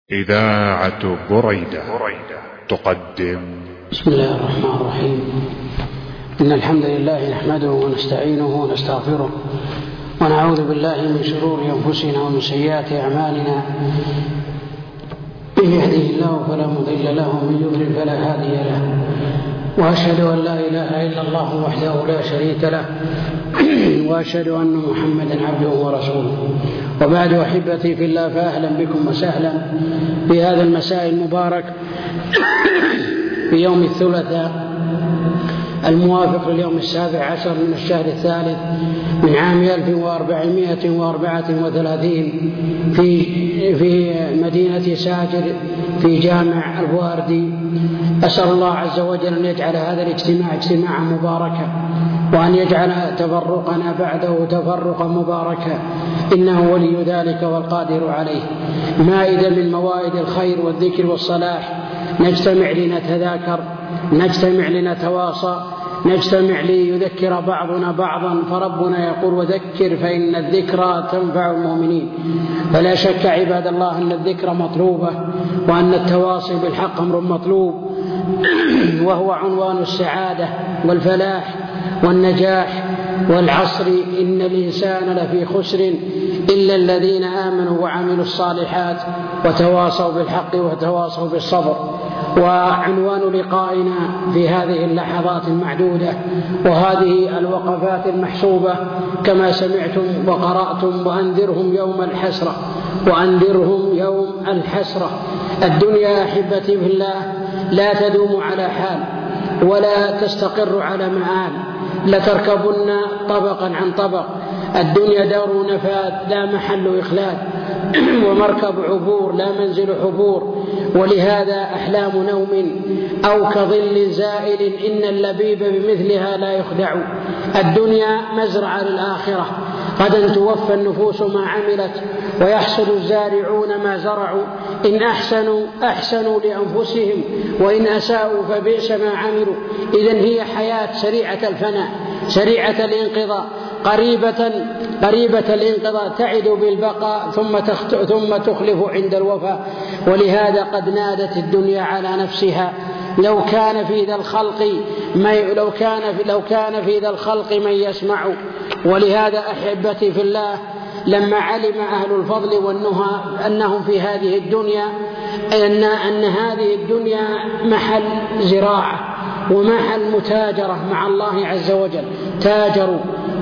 إذاعة بريدة تقدم. بسم الله الرحمن الرحيم. إن الحمد لله نحمده ونستعينه ونستغفره ونعوذ بالله من شرور أنفسنا ومن سيئات أعمالنا. من يهده الله فلا مضل له ومن يضلل فلا هادي له، وأشهد أن لا إله إلا الله وحده لا شريك له، وأشهد أن محمدا عبده ورسوله. وبعد أحبتي في الله، فأهلا بكم وسهلا في هذا المساء المبارك في يوم الثلاثاء الموافق لليوم 17 من الشهر الثالث من عام 1434 في مدينة ساجر في جامع البواردي. أسأل الله عز وجل أن يجعل هذا الاجتماع اجتماعا مباركا، وأن يجعل تفرقنا بعده تفرقا مباركا، إنه ولي ذلك والقادر عليه. مائدة من موائد الخير والذكر والصلاح، نجتمع لنتذاكر، نجتمع لنتواصى، نجتمع ليذكر بعضنا بعضا، فربنا يقول: وذكر فإن الذكرى تنفع المؤمنين. فلا شك عباد الله أن الذكر مطلوبة، وأن التواصي بالحق أمر مطلوب، وهو عنوان السعادة والفلاح والنجاح. والعصر إن الإنسان لفي خسر إلا الذين آمنوا وعملوا الصالحات وتواصوا بالحق وتواصوا بالصبر. وعنوان لقائنا في هذه اللحظات المعدودة وهذه الوقفات المحسوبة كما سمعتم وقرأتم: وأنذرهم يوم الحسرة، وأنذرهم يوم الحسرة. الدنيا أحبتي في الله لا تدوم على حال ولا تستقر على مآل، لتركبن طبقا عن طبق. الدنيا دار نفاد لا محل إخلاد، ومركب عبور لا منزل حبور. ولهذا أحلام نوم أو كظل زائل إن اللبيب بمثلها لا يخدع. الدنيا مزرعة للآخرة، غدا توفى النفوس ما عملت، ويحصد الزارعون ما زرعوا. إن أحسنوا لأنفسهم، وإن أساءوا فبئس ما عملوا. إذن هي حياة سريعة الفناء، سريعة الانقضاء، قريبة الانقضاء، تعد بالبقاء ثم تخلف عند الوفاء. ولهذا قد نادت الدنيا على نفسها: لو كان في ذا الخلق من يسمع. ولهذا أحبتي في الله، لما علم أهل الفضل والنهى أنهم في هذه الدنيا أن هذه الدنيا محل زراعة ومحل متاجرة مع الله عز وجل، تاجروا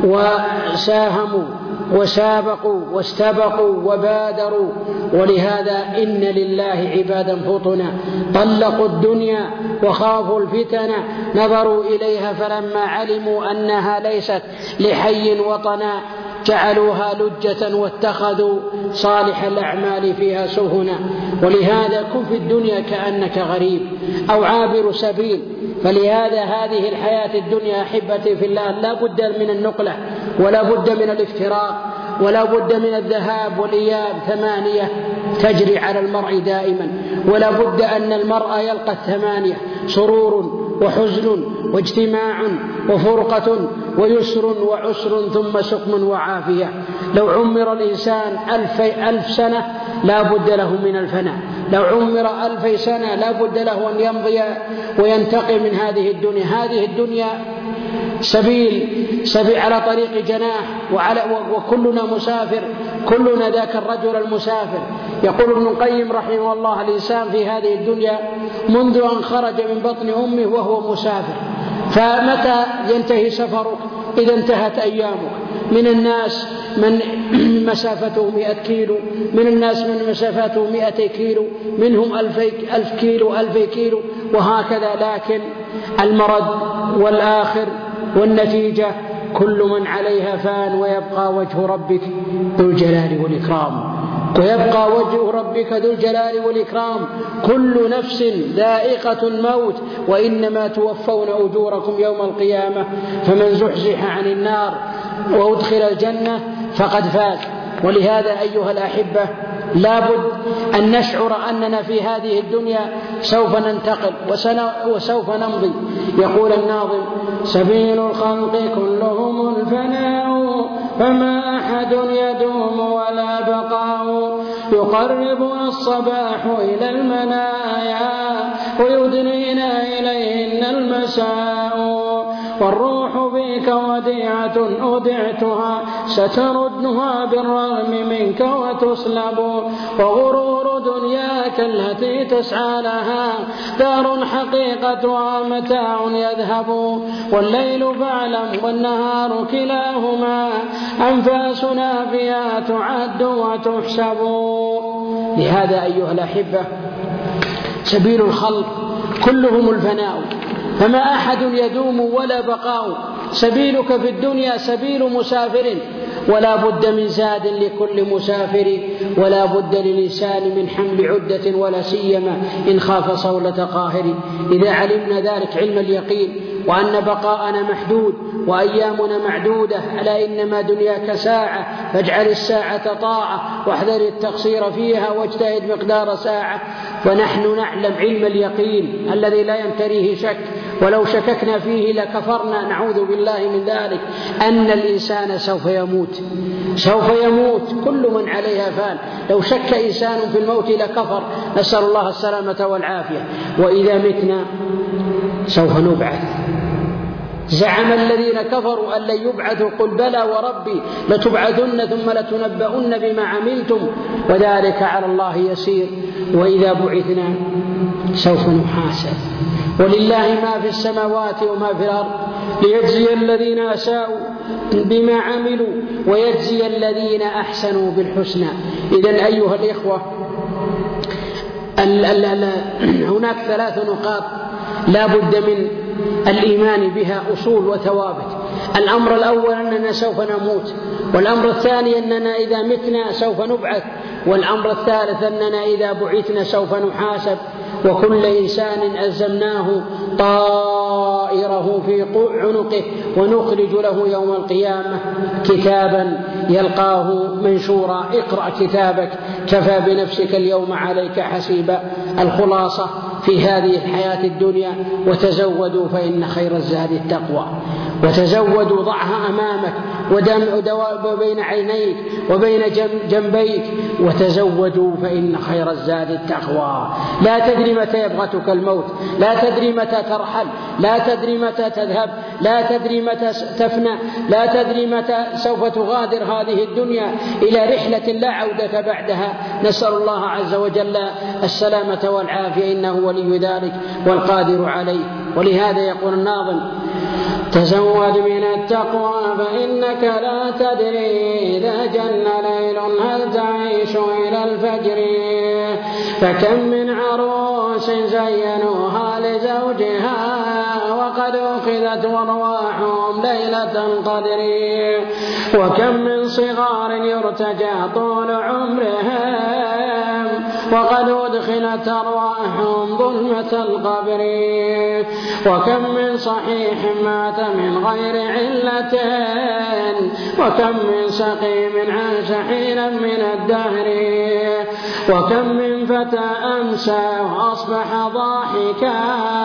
وساهموا وسابقوا واستبقوا وبادروا. ولهذا إن لله عبادا فطنا طلقوا الدنيا وخافوا الفتن، نظروا إليها فلما علموا أنها ليست لحي وطنا جعلوها لجة واتخذوا صالح الأعمال فيها سفنا. ولهذا كن في الدنيا كأنك غريب أو عابر سبيل. فلهذا هذه الحياة الدنيا أحبتي في الله لا بد من النقلة، ولا بد من الافتراق، ولا بد من الذهاب والإياب. 8 تجري على المرء دائما، ولا بد أن المرء يلقى 8: سرور وحزن واجتماع وفرقة ويسر وعسر ثم سقم وعافية. لو عمر الإنسان 1000 سنة لا بد له من الفناء، لو عمر 2000 سنة لا بد له أن يمضي وينتقل من هذه الدنيا. هذه الدنيا سبيل على طريق جناح، وكلنا مسافر، كلنا ذاك الرجل المسافر. يقول ابن القيم رحمه الله: الإنسان في هذه الدنيا منذ أن خرج من بطن أمه وهو مسافر. فمتى ينتهي سفرك؟ إذا انتهت أيامك. من الناس من مسافته 100 كيلو، من الناس من مسافته 200 كيلو، منهم 1000 كيلو 2000 كيلو، وهكذا. لكن المرد والآخر والنتيجة كل من عليها فان، ويبقى وجه ربك ذو الجلال والإكرام، ويبقى وجه ربك ذو الجلال والإكرام. كل نفس ذائقة الموت، وإنما توفون أجوركم يوم القيامة، فمن زحزح عن النار وأدخل الجنة فقد فاز. ولهذا أيها الأحبة لابد أن نشعر أننا في هذه الدنيا سوف ننتقل وسوف نمضي. يقول الناظم: سبيل الخلق كلهم الفناء، فما أحد يدوم ولا بقاء. يقربنا الصباح إلى المنايا ويدنينا إليهن المساء، والروح فيك وديعة أودعتها ستردها بالرغم منك وتسلب، وغرور دنياك التي تسعى لها دار حقيقتها متاع يذهب، والليل فاعلم والنهار كلاهما أنفاسنا فيها تعد وتحسب. لهذا أيها الأحبة سبيل الخلق كلهم الفناء، فما أحد يدوم ولا بقاء. سبيلك في الدنيا سبيل مسافر، ولا بد من زاد لكل مسافر، ولا بد للإنسان من حمل عدة، ولا سيما إن خاف صولة قاهر. إذا علمنا ذلك علم اليقين وأن بقاءنا محدود وأيامنا معدودة، ألا إنما دنياك ساعة فاجعل الساعة طاعة واحذر التقصير فيها واجتهد مقدار ساعة. فنحن نعلم علم اليقين الذي لا ينتريه شك، ولو شككنا فيه لكفرنا، نعوذ بالله من ذلك، أن الإنسان سوف يموت، سوف يموت، كل من عليها فان. لو شك إنسان في الموت لكفر، نسأل الله السلامة والعافية. وإذا متنا سوف نبعث. زعم الذين كفروا أن لن يبعثوا، قل بلى وربي لتبعثن ثم لتنبؤن بما عملتم وذلك على الله يسير. وإذا بعثنا سوف نحاسب، ولله ما في السماوات وما في الأرض ليجزي الذين أساءوا بما عملوا ويجزي الذين أحسنوا بالحسنى. إذن أيها الإخوة هناك 3 نقاط لا بد من الإيمان بها، أصول وثوابت. الأمر الأول أننا سوف نموت، والأمر الثاني أننا إذا متنا سوف نبعث، والأمر الثالث أننا إذا بعثنا سوف نحاسب. وكل إنسان ألزمناه طائره في عنقه ونخرج له يوم القيامة كتابا يلقاه منشورا اقرأ كتابك كفى بنفسك اليوم عليك حسيبا. الخلاصة في هذه الحياة الدنيا وتزودوا فإن خير الزاد التقوى. وتزودوا، ضعها أمامك وبين عينيك وبين جنبيك، وتزودوا فإن خير الزاد التقوى. لا تدري متى يبغتك الموت، لا تدري متى ترحل، لا تدري متى تذهب، لا تدري متى تفنى، لا تدري متى سوف تغادر هذه الدنيا إلى رحلة لا عودة بعدها. نسأل الله عز وجل السلامة والعافية، إنه ولي ذلك والقادر عليه. ولهذا يقول الناظم: تزود من التقوى فإنك لا تدري إذا جن ليل هل تعيش إلى الفجر، فكم من عروس زينوها لزوجها وقد أخذت أرواحهم ليلة القدر، وكم من صغار يرتجى طول عمرهم وقد أدخلت أرواحهم ظلمة القبر، وكم من صحيح مات من غير علة وكم من سقيم عاش حينا من الدهر، وكم من فتى أمسى وأصبح ضاحكا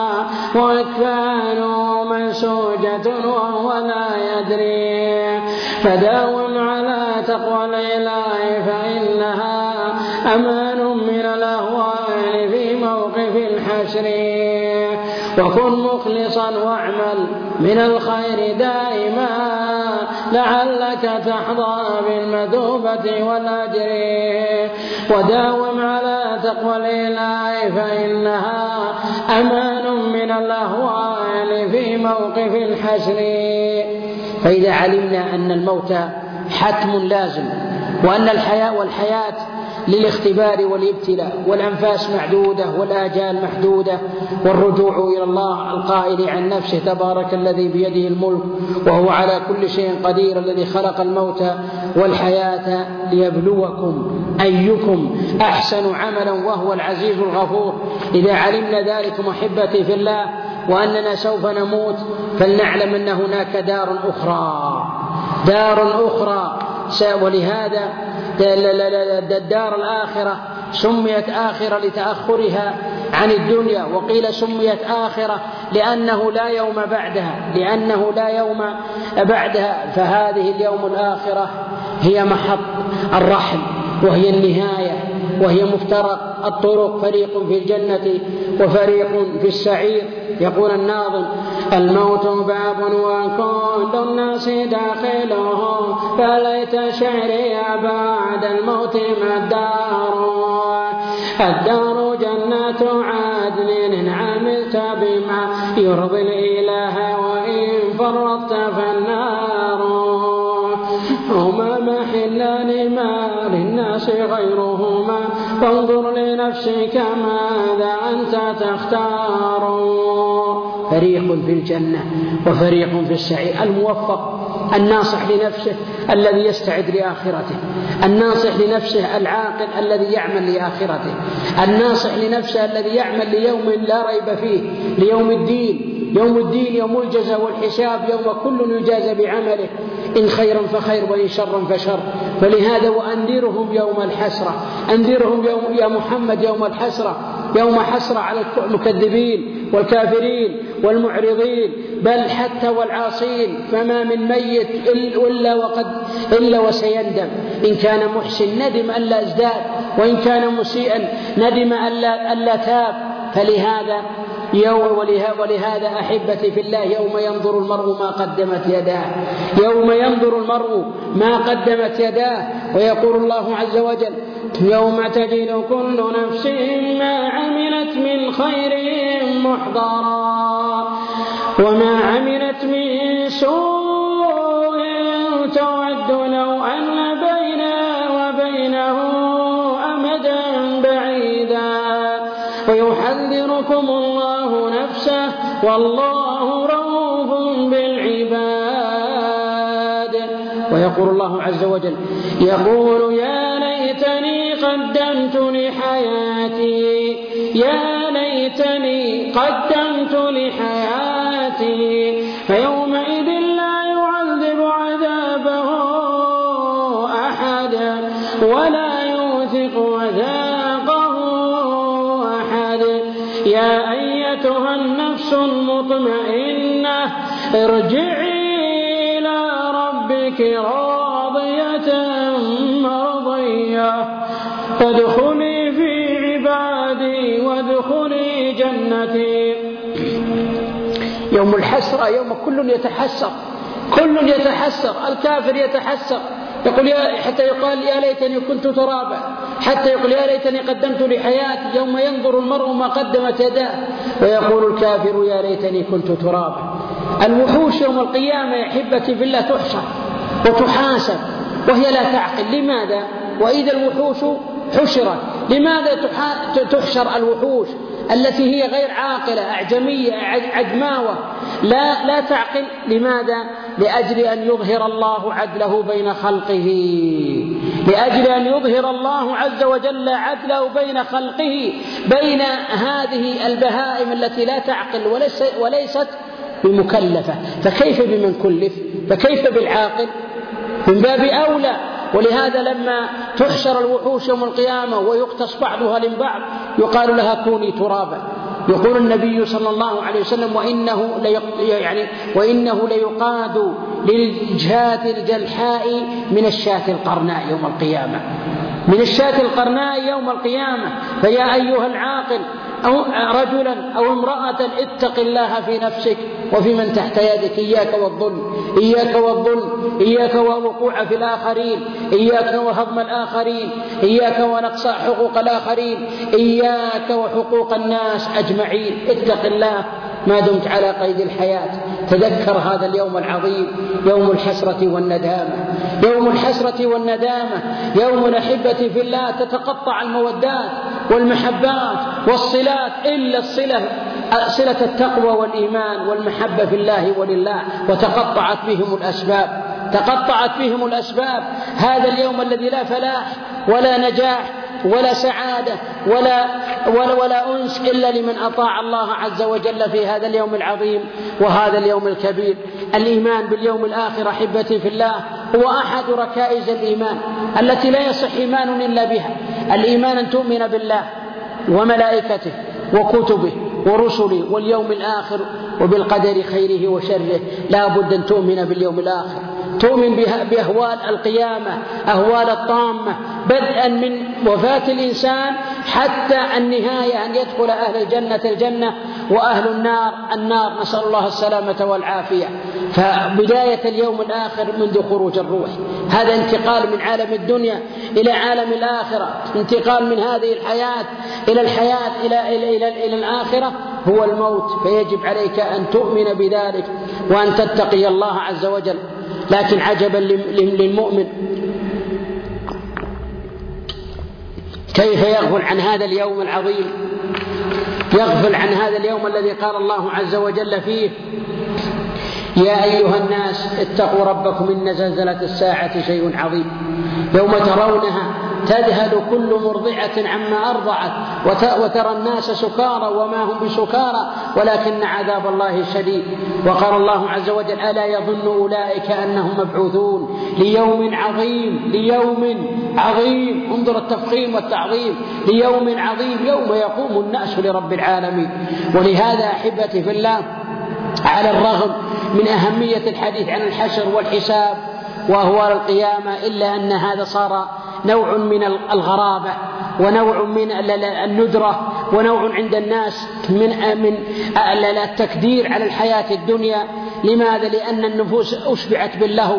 وأكفانه منسوجة وهو لا يدري. فداوم على تقوى الإله فإنها أمان من الأهوال في موقف الحشر، وكن مخلصا واعمل من الخير دائما لعلك تحظى بالمثوبة والأجر، وداوم على تقوى الإله فإنها أمان من الأهوال في موقف الحشر. فإذا علمنا أن الموت حتم لازم، وأن والحياة للاختبار والابتلاء، والأنفاس معدودة والآجال محدودة، والرجوع إلى الله القائل عن نفسه: تبارك الذي بيده الملك وهو على كل شيء قدير، الذي خلق الموت والحياة ليبلوكم أيكم أحسن عملا وهو العزيز الغفور. إذا علمنا ذلك محبتي في الله وأننا سوف نموت، فلنعلم أن هناك دار أخرى. ولهذا الدار الآخرة سميت آخرة لتأخرها عن الدنيا، وقيل سميت آخرة لأنه لا يوم بعدها. فهذه اليوم الآخرة هي محط الرحل، وهي النهاية وهي مفترق الطرق، فريق في الجنة وفريق في السعير. يقول الناظم: الموت باب وكل الناس داخله، فليت شعري بعد الموت ما الدار جنة عدن إن عملت بما يرضي الإله، وإن فرطت فالنار. هما محلان ما للناس غيرهما، فانظر لنفسك ماذا أنت تختار. فريق في الجنة وفريق في السعير. الموفق الناصح لنفسه الذي يستعد لآخرته، الناصح لنفسه العاقل الذي يعمل لآخرته، الناصح لنفسه الذي يعمل ليوم لا ريب فيه، ليوم الدين. يوم الدين يوم الجزاء والحساب، يوم كل يجازى بعمله، إن خيرا فخير وإن شرا فشر. فلهذا وأنذرهم يوم الحسرة، أنذرهم يا محمد يوم الحسرة، يوم حسرة على المكذبين والكافرين والمعرضين، بل حتى والعاصين. فما من ميت إلا وسيندم، إن كان محسن ندم ألا ازداد، وإن كان مسيئا ندم ألا تاب. فلهذا ولهذا أحبتي في الله يوم ينظر المرء ما قدمت يداه، يوم ينظر المرء ما قدمت يداه. ويقول الله عز وجل: يوم تجد كل نفس ما عملت من خير محضرا، وما عملت من سوء تود لو أن بينه وبينه أمدا بعيدا، ويحذركم الله نفسه والله رؤوف بالعباد. ويقول الله عز وجل: يقول: يا ليتني قدمت لحياتي، يا ليتني قدمت لحياتي، فيومئذ لا يعذب عذابه أحد ولا يوثق وثاقه أحد. يا أيتها النفس المطمئنة ارجعي إلى ربك راضية مرضية، فادخلي في عبادي وادخلي جنتي. يوم الحسرة يوم كل يتحسر، الكافر يتحسر، يقول حتى يقال: يا ليتني كنت ترابا، حتى يقول: يا ليتني قدمت لحياتي. يوم ينظر المرء ما قدمت يداه، ويقول الكافر: يا ليتني كنت ترابا. الوحوش يوم القيامة يا أحبتي في الله تحشر وتحاسب وهي لا تعقل. لماذا؟ وإذا الوحوش حشرت، لماذا تحشر الوحوش التي هي غير عاقلة، أعجمية، عجماوة، لا تعقل؟ لماذا؟ لأجل أن يظهر الله عدله بين خلقه، لأجل أن يظهر الله عز وجل عدله بين خلقه، بين هذه البهائم التي لا تعقل وليست بمكلفة. فكيف بمن كلف؟ فكيف بالعاقل؟ من باب أولى. ولهذا لما تحشر الوحوش يوم القيامة ويقتص بعضها لبعض يقال لها: كوني ترابا. يقول النبي صلى الله عليه وسلم: وإنه ليقاد للجهات الجلحاء من الشاة القرناء يوم القيامة، من الشاة القرناء يوم القيامة. فيا أيها العاقل أو رجلا أو امرأة اتق الله في نفسك وفي من تحت يدك. إياك والظلم، إياك والظلم، إياك والوقوع في الآخرين، إياك وهضم الآخرين، إياك ونقص حقوق الآخرين، إياك وحقوق الناس أجمعين. اتق الله ما دمت على قيد الحياة. تذكر هذا اليوم العظيم، يوم الحسرة والندامة، يوم الحسرة والندامة، يوم أحبتي في الله تتقطع المودات والمحبات والصلات، إلا صلة التقوى والإيمان والمحبة في الله ولله، وتقطعت بهم الأسباب. هذا اليوم الذي لا فلاح ولا نجاح ولا سعادة ولا أنس إلا لمن أطاع الله عز وجل في هذا اليوم العظيم وهذا اليوم الكبير. الإيمان باليوم الآخر أحبتي في الله هو أحد ركائز الإيمان التي لا يصح إيمان إلا بها. الإيمان أن تؤمن بالله وملائكته وكتبه ورسله واليوم الآخر وبالقدر خيره وشره. لا بد أن تؤمن باليوم الآخر، تؤمن بأهوال القيامة، أهوال الطامة، بدءا من وفاة الإنسان حتى النهاية أن يدخل أهل الجنة الجنة وأهل النار النار، نسأل الله السلامة والعافية. فبداية اليوم الآخر منذ خروج الروح، هذا انتقال من عالم الدنيا إلى عالم الآخرة، انتقال من هذه الحياة إلى الحياة إلى الآخرة هو الموت. فيجب عليك أن تؤمن بذلك وأن تتقي الله عز وجل. لكن عجبا للمؤمن كيف يغفل عن هذا اليوم العظيم، يغفل عن هذا اليوم الذي قال الله عز وجل فيه: يا أيها الناس اتقوا ربكم إن زلزلة الساعة شيء عظيم يوم ترونها تذهل كل مرضعة عما أرضعت وترى الناس سكارى وما هم بسكارى ولكن عذاب الله شديد. وقال الله عز وجل: ألا يظن أولئك أنهم مبعوثون ليوم عظيم، ليوم عظيم، انظر التفخيم والتعظيم، ليوم عظيم يوم يقوم الناس لرب العالمين. ولهذا أحبتي في الله، على الرغم من أهمية الحديث عن الحشر والحساب وأهوال القيامة، إلا أن هذا صار نوع من الغرابة ونوع من الندرة ونوع عند الناس من التكدير على الحياة الدنيا. لماذا؟ لأن النفوس أشبعت باللهو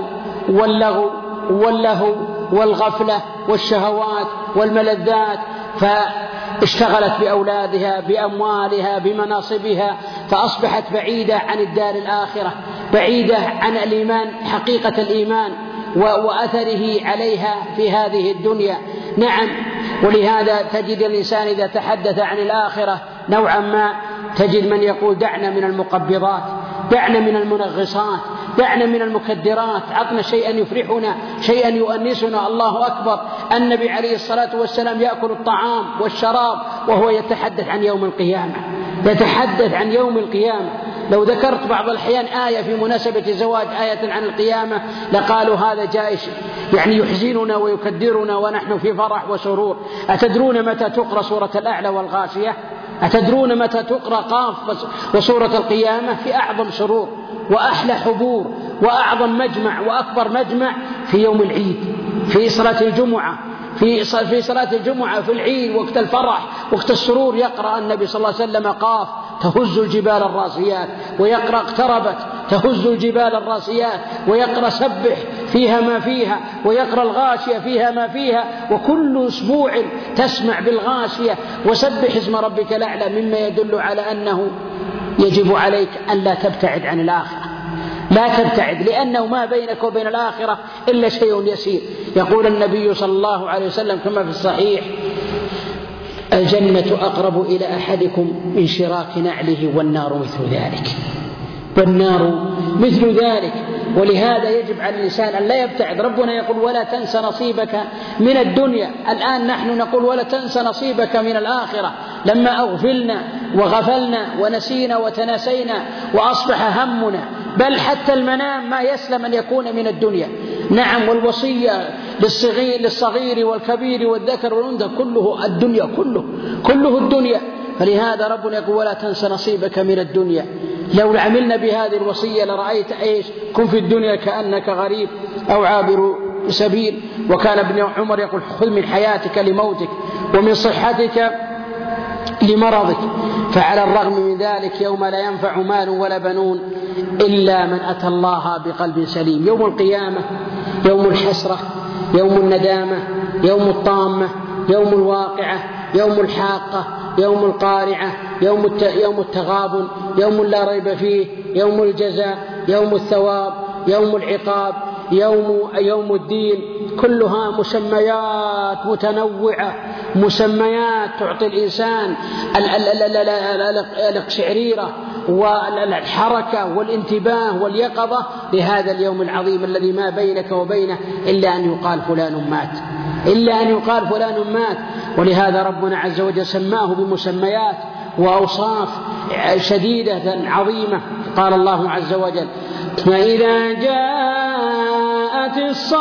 واللهو والغفلة والشهوات والملذات، فاشتغلت بأولادها بأموالها بمناصبها، فأصبحت بعيدة عن الدار الآخرة، بعيدة عن الإيمان، حقيقة الإيمان وأثره عليها في هذه الدنيا. نعم، ولهذا تجد الإنسان إذا تحدث عن الآخرة نوعا ما تجد من يقول: دعنا من المقبضات، دعنا من المنغصات، دعنا من المكدرات، عطنا شيئا يفرحنا، شيئا يؤنسنا. الله أكبر، النبي عليه الصلاة والسلام يأكل الطعام والشراب وهو يتحدث عن يوم القيامة، يتحدث عن يوم القيامة. لو ذكرت بعض الأحيان آية في مناسبة زواج آية عن القيامة لقالوا هذا جائش، يعني يحزننا ويكدرنا ونحن في فرح وسرور. أتدرون متى تقرأ سورة الأعلى والغاشية؟ أتدرون متى تقرأ قاف وسورة القيامة؟ في أعظم سرور وأحلى حبور وأعظم مجمع وأكبر مجمع في يوم العيد، في صلاة الجمعة، في صلاة الجمعة في العيد وقت الفرح وقت السرور يقرأ النبي صلى الله عليه وسلم قاف تهز الجبال الراسيات، ويقرأ اقتربت تهز الجبال الراسيات، ويقرأ سبح فيها ما فيها، ويقرأ الغاشية فيها ما فيها. وكل أسبوع تسمع بالغاشية وسبح اسم ربك الأعلى، مما يدل على أنه يجب عليك أن لا تبتعد عن الآخرة، لا تبتعد، لأنه ما بينك وبين الآخرة إلا شيء يسير. يقول النبي صلى الله عليه وسلم كما في الصحيح: الجنة أقرب إلى أحدكم من شراك نعله والنار مثل ذلك، والنار مثل ذلك. ولهذا يجب على الإنسان أن لا يبتعد. ربنا يقول: ولا تنس نصيبك من الدنيا. الآن نحن نقول: ولا تنس نصيبك من الآخرة، لما أغفلنا وغفلنا ونسينا وتناسينا وأصبح همنا، بل حتى المنام ما يسلم أن يكون من الدنيا. نعم، والوصية للصغير والكبير والذكر والأنثى كله الدنيا، كله الدنيا. فلهذا ربنا يقول: ولا تنس نصيبك من الدنيا. لو عملنا بهذه الوصية لرأيت إيش؟ كن في الدنيا كأنك غريب أو عابر سبيل. وكان ابن عمر يقول: خذ من حياتك لموتك ومن صحتك لمرضك. فعلى الرغم من ذلك يوم لا ينفع مال ولا بنون إلا من أتى الله بقلب سليم. يوم القيامة يوم الحسرة، يوم الندامة، يوم الطامة، يوم الواقعة، يوم الحاقة، يوم القارعة، يوم التغابن، يوم لا ريب فيه، يوم الجزاء، يوم الثواب، يوم العقاب، يوم الدين. كلها مسميات متنوعة، مسميات تعطي الإنسان القشعريرة والحركة والانتباه واليقظة لهذا اليوم العظيم الذي ما بينك وبينه إلا أن يقال فلان مات، إلا أن يقال فلان مات. ولهذا ربنا عز وجل سماه بمسميات وأوصاف شديدة عظيمة. قال الله عز وجل: فإذا جاءت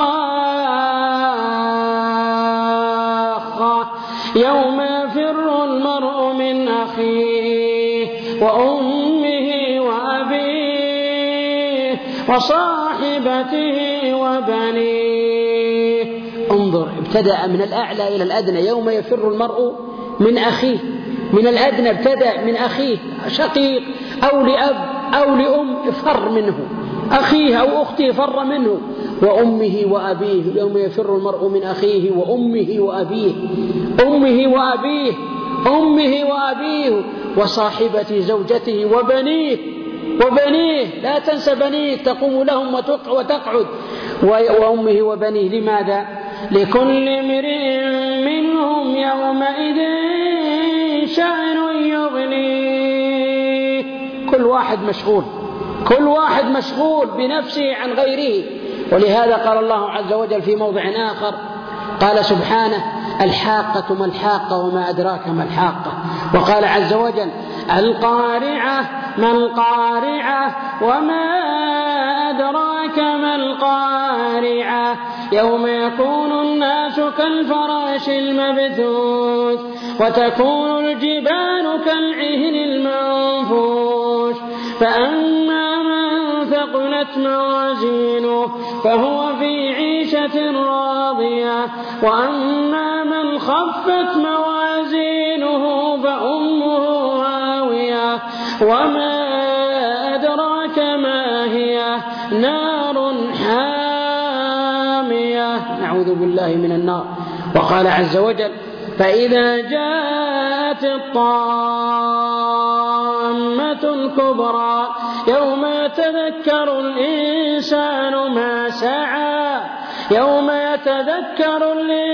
الصاخة يوم يفر المرء من أخيه وأمه وأبيه وصاحبته وبنيه. انظر، ابتدأ من الأعلى إلى الأدنى. يوم يفر المرء من أخيه، من الأدنى ابتدأ من أخيه، شقيق أو لأب أو لأم فر منه، أخيه أو أخته فر منه، وأمه وأبيه. يوم يفر المرء من أخيه وأمه وأبيه، أمه وأبيه، أمه وأبيه، وصاحبة زوجته وبنيه، وبنيه لا تنسى بنيه تقوم لهم وتقعد، وأمه وبنيه. لماذا؟ لكل امرئ منهم يومئذ شأن يغنيه. كل واحد مشغول، كل واحد مشغول بنفسه عن غيره. ولهذا قال الله عز وجل في موضع آخر، قال سبحانه: الحاقة ما الحاقة وما أدراك ما الحاقة. وقال عز وجل: القارعة ما القارعة وما أدراك ما القارعة، يوم يكون الناس كالفراش المبثوث وتكون الجبال كالعهن المنفوش، فأما من ثقلت موازينه فهو في عيشة راضية، وأما من خفت موازينه فأمه هاوية، وما أدراك ما هي، نار حامية. نعوذ بالله من النار. وقال عز وجل: فإذا جاءت الطامة الكبرى يوم يتذكر الإنسان ما سعى، يوم يتذكر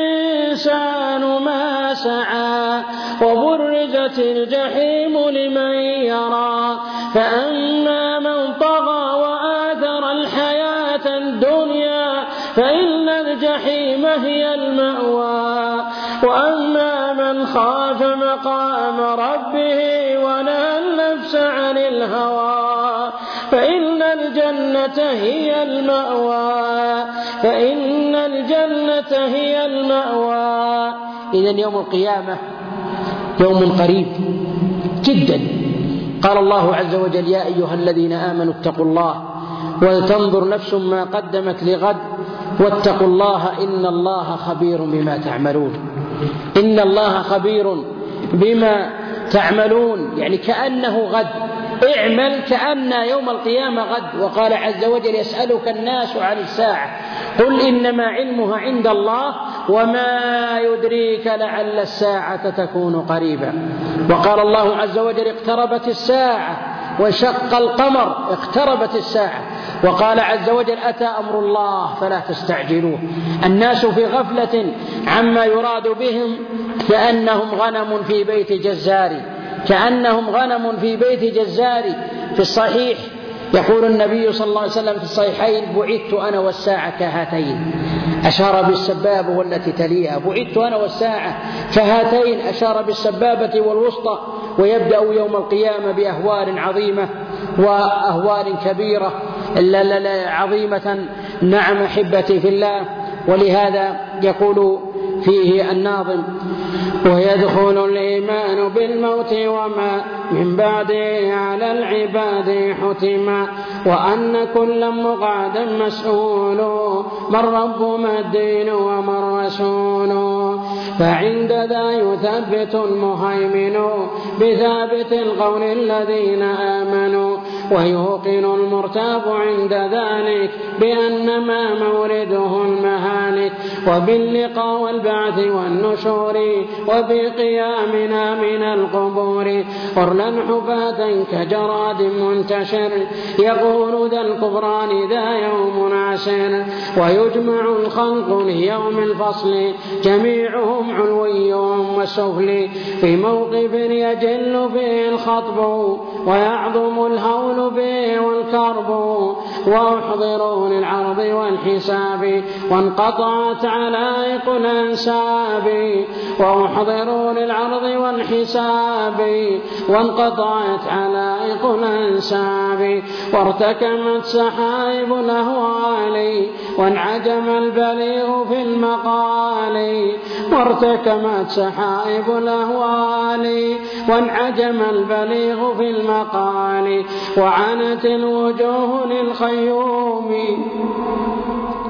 الإنسان ما سعى، وبرزت الجحيم لمن يرى، فأما من طغى وآثر الحياة الدنيا فإن الجحيم هي المأوى، وأما من خاف مقام ربه ونهى النفس عن الهوى فإن الجنة هي المأوى، فإن الجنة هي المأوى. إذن يوم القيامة يوم قريب جدا. قال الله عز وجل: يا أيها الذين آمنوا اتقوا الله ولتنظر نفس ما قدمت لغد واتقوا الله إن الله خبير بما تعملون. إن الله خبير بما تعملون، يعني كأنه غد، اعمل كأن يوم القيامة غد. وقال عز وجل: يسألك الناس عن الساعة قل إنما علمها عند الله وما يدريك لعل الساعة تكون قريبا. وقال الله عز وجل: اقتربت الساعة وشق القمر، اقتربت الساعة. وقال عز وجل: أتى أمر الله فلا تستعجلوه. الناس في غفلة عما يراد بهم كأنهم غنم في بيت جزار، كأنهم غنم في بيت جزار. في الصحيح يقول النبي صلى الله عليه وسلم في الصحيحين: بعثت أنا والساعة كهاتين، أشار بالسبابة والتي تليها، بعثت أنا والساعة كهاتين، أشار بالسبابة والوسطى. ويبدأ يوم القيامة بأهوال عظيمة وأهوال كبيرة عظيمة. نعم أحبتي في الله. ولهذا يقول فيه الناظم: ويدخل الإيمان بالموت وما من بعده على العباد حتما، وأن كل مقعدا مسؤول، من رب ما الدين وما الرسول، فعند ذا يثبت المهيمن بثابت القول الذين آمنوا، ويوقن المرتاب عند ذلك بأن ما مورده المهالك، وباللقاء والبعث والنشور وبقيامنا من القبور، قرلا حفاة كجراد منتشر، يقول ذا الكفران ذا يوم عسر، ويجمع الخلق ليوم الفصل جميعهم علويهم وسفلي، في موقف يجل فيه الخطب ويعظم الهول به والكرب، وأحضروا للعرض والحساب وانقطعت علائق الأنساب، وأحضروا للعرض والحساب وانقطعت علائق الأنساب، وارتكمت سحائب الأهوال وانعجم البليغ في المقال، وارتكمت سحائب الأهوال وانعجم البليغ في المقال، وعنت الوجوه للخيوم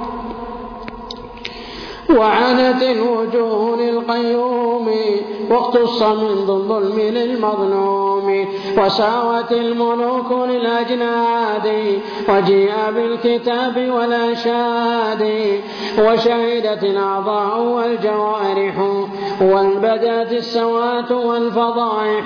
وعنت الوجوه للقيوم واقتص من الظلم للمظلوم وساوت الملوك للأجناد وجيء بالكتاب والأشهاد وشهدت الأعضاء والجوارح وانبدت السوات والفضائح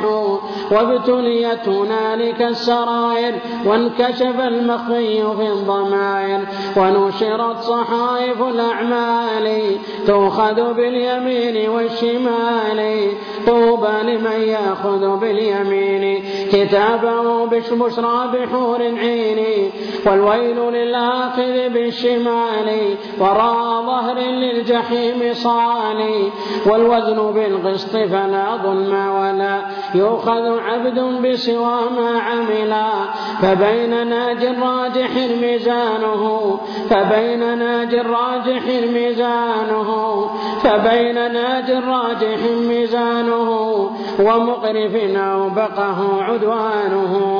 وابتليت هنالك السرائر وانكشف المخفي في الضمائر ونشرت صحائف الأعمال تؤخذ باليمين والشمال طوبى لمن يأخذ باليمين كتابه بشرى بحور عين والويل للآخذ بالشمال وراء ظهر للجحيم صالي والوزن بالقسط فلا ظلم ولا يؤخذ عبد بسوى ما عملا فبين ناج راجح ميزانه فبين ناج راجح ميزانه فبين ناج راجح ميزانه ومقرف أوبقه عدوانه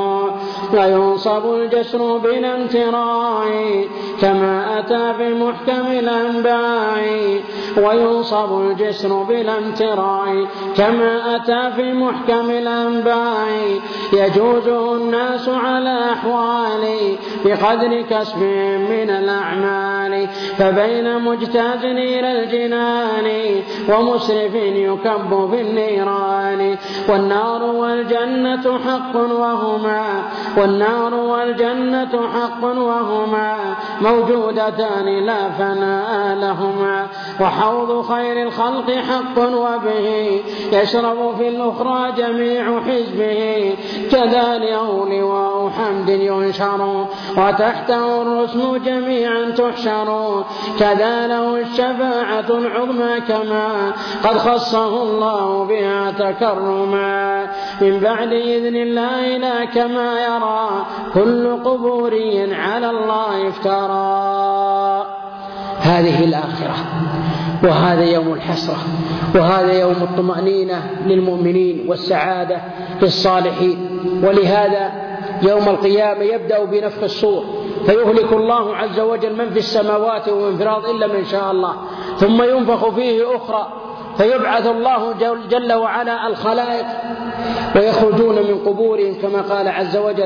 وينصب الجسر بلا امتراء كما أتى في محكم الأنباء وينصب الجسر بلا امتراء كما أتى في محكم الأنباء يجوزه الناس على أحوال بقدر كسب من الأعمال فبين مجتاز إلى الجنان ومسرف يكب في النيران والنار والجنة حق وهما والنار والجنة حق وهما موجودتان لا فناء لهما وحوض خير الخلق حق وبه يشرب في الأخرى جميع حزبه كذا له لواء حمد ينشر وتحته الرسل جميعا تحشر كذا له الشفاعة العظمى كما قد خصه الله بها تكرما من بعد إذن الله لا كما يرى كل قبوري على الله افترى. هذه الآخرة وهذا يوم الحسرة وهذا يوم الطمأنينة للمؤمنين والسعادة للصالحين. ولهذا يوم القيامة يبدأ بنفخ الصور فيهلك الله عز وجل من في السماوات ومن في الأرض إلا من شاء الله ثم ينفخ فيه أخرى فيبعث الله جل وعلا الخلائق ويخرجون من قبورهم كما قال عز وجل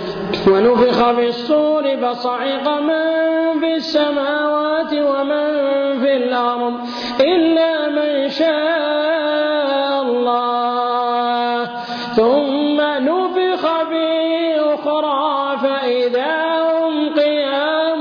ونفخ في الصور فصعق من في السماوات ومن في الأرض إلا من شاء الله ثم نفخ في أخرى فإذا هم قيام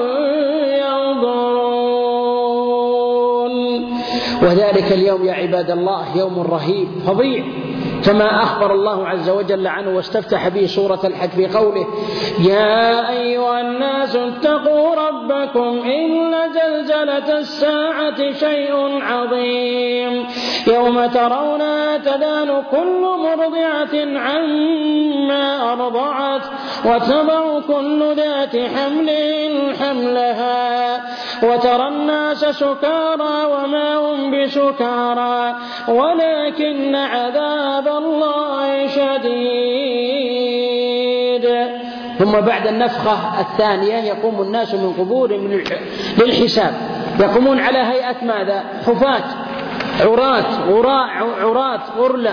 ينظرون. وذلك اليوم يا عباد الله يوم رهيب فظيع كما أخبر الله عز وجل عنه واستفتح به سورة الحج في قوله يا أيها الناس اتقوا ربكم إن زلزلة الساعة شيء عظيم يوم ترونها تذهل كل مرضعة عما أرضعت وتضع كل ذات حمل حملها وترى الناس سكارى وما هم بسكارى ولكن عذاب الله شديد. ثم بعد النفخة الثانية يقوم الناس من قبورهم للحساب يقومون على هيئة ماذا؟ حفاة عراة غرلا.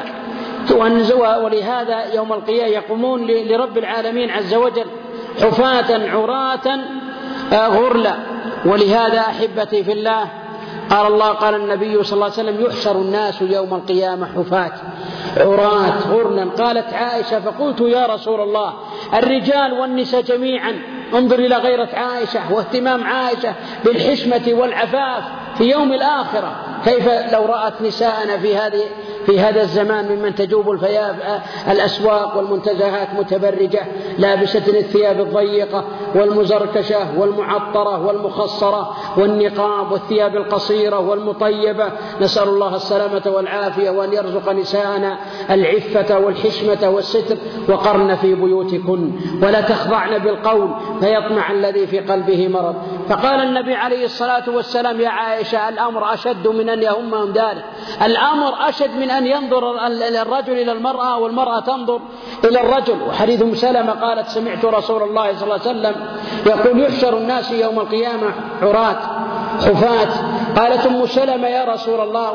ولهذا يوم القيامة يقومون لرب العالمين عز وجل حفاة عراة غرلا. ولهذا أحبتي في الله قال الله قال النبي صلى الله عليه وسلم يحشر الناس يوم القيامة حفاة عراة غرلا. قالت عائشة فقلت يا رسول الله الرجال والنساء جميعا انظر إلى غيرة عائشة واهتمام عائشة بالحشمة والعفاف في يوم الآخرة كيف لو رأت نساءنا في هذا الزمان ممن تجوب الأسواق والمنتزهات متبرجة لابسة الثياب الضيقة والمزركشة والمعطرة والمخصرة والنقاب والثياب القصيرة والمطيبة نسأل الله السلامة والعافية وأن يرزق نساءنا العفة والحشمة والستر وقرن في بيوتكن ولا تخضعن بالقول فيطمع الذي في قلبه مرض. فقال النبي عليه الصلاة والسلام يا عائشة الأمر أشد من أن يهمهم ذلك الأمر أشد من أن ينظر الرجل إلى المرأة والمرأة تنظر إلى الرجل. وحديث سلمة قالت سمعت رسول الله صلى الله عليه وسلم يقول يحشر الناس يوم القيامة عراة حفاة قالت أم سلمة: يا رسول الله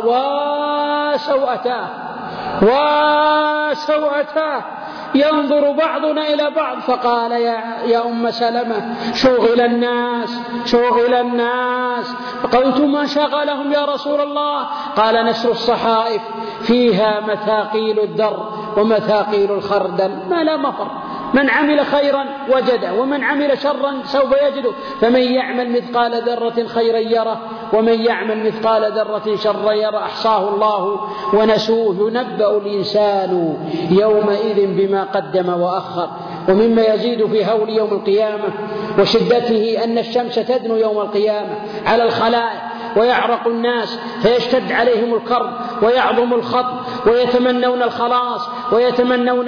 وسوءتاه ينظر بعضنا إلى بعض. فقال: يا أم سلمة شغل الناس. فقلت: ما شغلهم يا رسول الله؟ قال: نسر الصحائف فيها مثاقيل الذر ومثاقيل الخردل ما لا مفر، من عمل خيرا وجده ومن عمل شرا سوف يجده، فمن يعمل مثقال ذرة خيرا يره ومن يعمل مثقال ذرة شرا يره، أحصاه الله ونسوه، ينبأ الإنسان يومئذ بما قدم وأخر. ومما يزيد في هول يوم القيامة وشدته أن الشمس تدنو يوم القيامة على الخلائق ويعرق الناس فيشتد عليهم الكرب ويعظم الخط ويتمنون الخلاص ويتمنون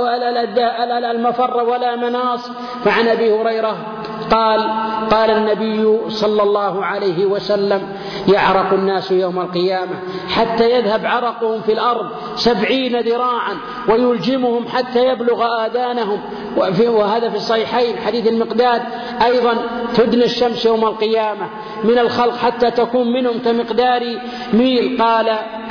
المفر ولا مناص. فعن أبي هريرة قال النبي صلى الله عليه وسلم: يعرق الناس يوم القيامة حتى يذهب عرقهم في الأرض 70 ذراعا ويلجمهم حتى يبلغ آذانهم. وهذا في الصحيحين حديث المقداد أيضا: تدنى الشمس يوم القيامة من الخلق حتى تكون منهم كمقدار ميل. قال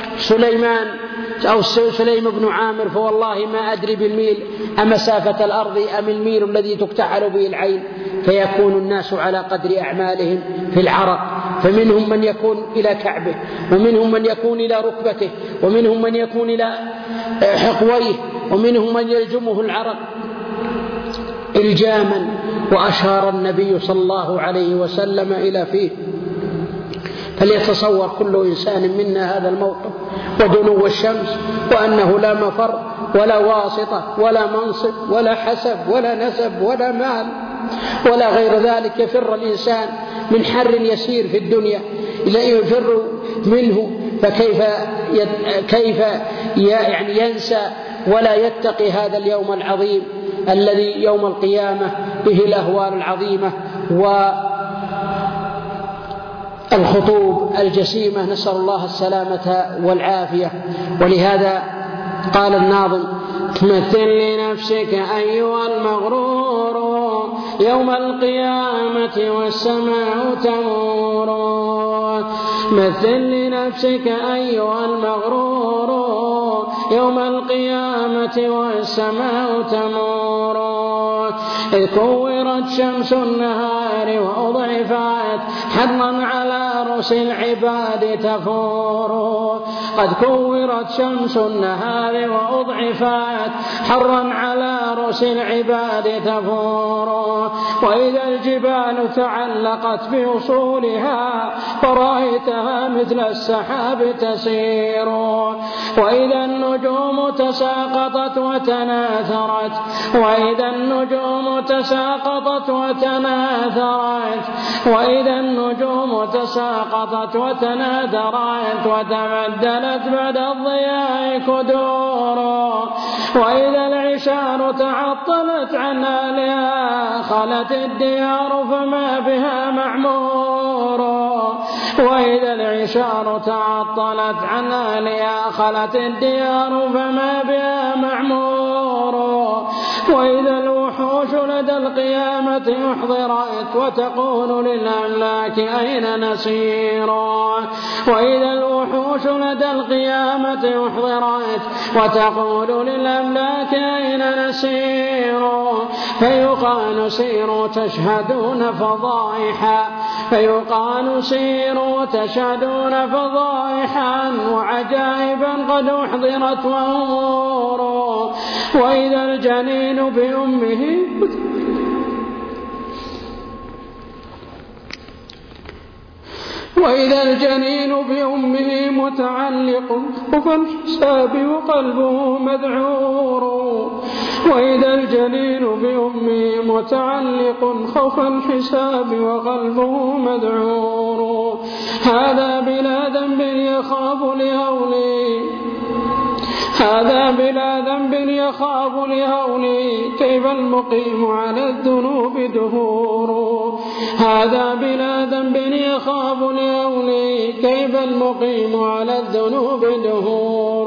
سليم بن عامر: فوالله ما أدري بالميل أمسافة الأرض أم الميل الذي تكتحل به العين. فيكون الناس على قدر أعمالهم في العرق، فمنهم من يكون إلى كعبه ومنهم من يكون إلى ركبته ومنهم من يكون إلى حقويه ومنهم من يلجمه العرق إلجاما. وأشار النبي صلى الله عليه وسلم إلى فيه. فليتصور كل إنسان منا هذا الموقف ودنو الشمس، وأنه لا مفر ولا واسطة ولا منصب ولا حسب ولا نسب ولا مال ولا غير ذلك. يفر الإنسان من حر يسير في الدنيا لا يفر منه، فكيف ينسى ولا يتقي هذا اليوم العظيم الذي يوم القيامة به الأهوال العظيمة والخطوب الجسيمة، نسأل الله السلامة والعافية. ولهذا قال الناظم: مثل لنفسك أيها المغرور يوم القيامة والسماء تمور. مثل لنفسك أيها المغرور يوم القيامة والسماء تمور. إذ كورت شمس النهار وأضعفت حرا على رؤوس العباد تفور. قد كورت شمس النهار وأضعفت حرا على رؤوس العباد تفور. وإذا الجبال تعلقت بأصولها فرأيتها مثل السحاب تسير. وإذا النجوم تساقطت وتناثرت وإذا النجوم تساقطت وتناثرت وإذا النجوم تساقطت وتناثرت وتبدلت بعد الضياء كدور. وإذا العشار تعطلت عن أهلها خلت الديار فما بها معمور. وإذا العشار تعطلت عن أهلها خلت الديار فما بها معمور. وإذا الوحوش لدى القيامة أحضرت وتقول للأملاك أين نسير. وإذا الوحوش لدى القيامة أحضرت وتقول للأملاك أين نسير. فيقال سيروا تشهدون فضائحا فيقال سيروا تشهدون فضائحا وعجائبا قد أحضرت وأمور. وإذا الجنين بأمه وإذا الجنين بأمه متعلق خوف الحساب وقلبه مذعور. وإذا الجنين بأمه متعلق خوف الحساب وقلبه مذعور. هذا بلا ذنب يخاف لهولي هذا بلا ذنب يخاف لهولي كيف المقيم على الذنوب دهور. هذا بلا ذنب يخاف لهولي كيف المقيم على الذنوب دهور.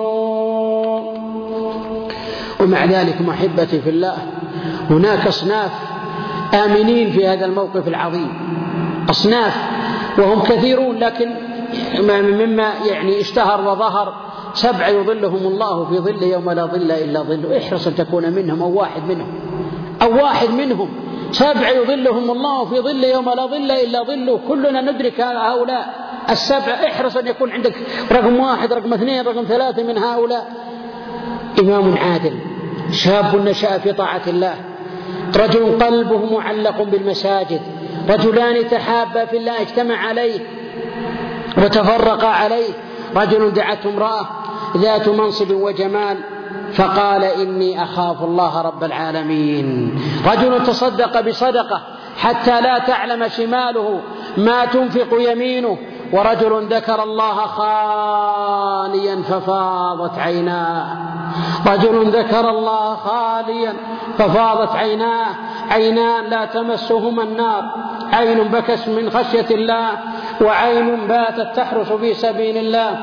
ومع ذلك محبتي في الله هناك أصناف آمنين في هذا الموقف العظيم، أصناف وهم كثيرون لكن مما يعني اشتهر وظهر 7 يظلهم الله في ظل يوم لا ظل إلا ظله. احرص أن تكون منهم أو واحد منهم 7 يظلهم الله في ظل يوم لا ظل إلا ظله. كلنا ندرك هؤلاء 7. احرص أن يكون عندك رقم 1 رقم 2 رقم 3 من هؤلاء. إمام عادل، شاب نشأ في طاعة الله، رجل قلبه معلق بالمساجد، رجلان تحابا في الله اجتمع عليه وتفرقا عليه، رجل دعته امرأة ذات منصب وجمال فقال إني أخاف الله رب العالمين، رجل تصدق بصدقة حتى لا تعلم شماله ما تنفق يمينه، ورجل ذكر الله خاليا ففاضت عيناه، رجل ذكر الله خاليا ففاضت عيناه، عينان لا تمسهما النار، عين بكت من خشية الله وعين باتت تحرس في سبيل الله.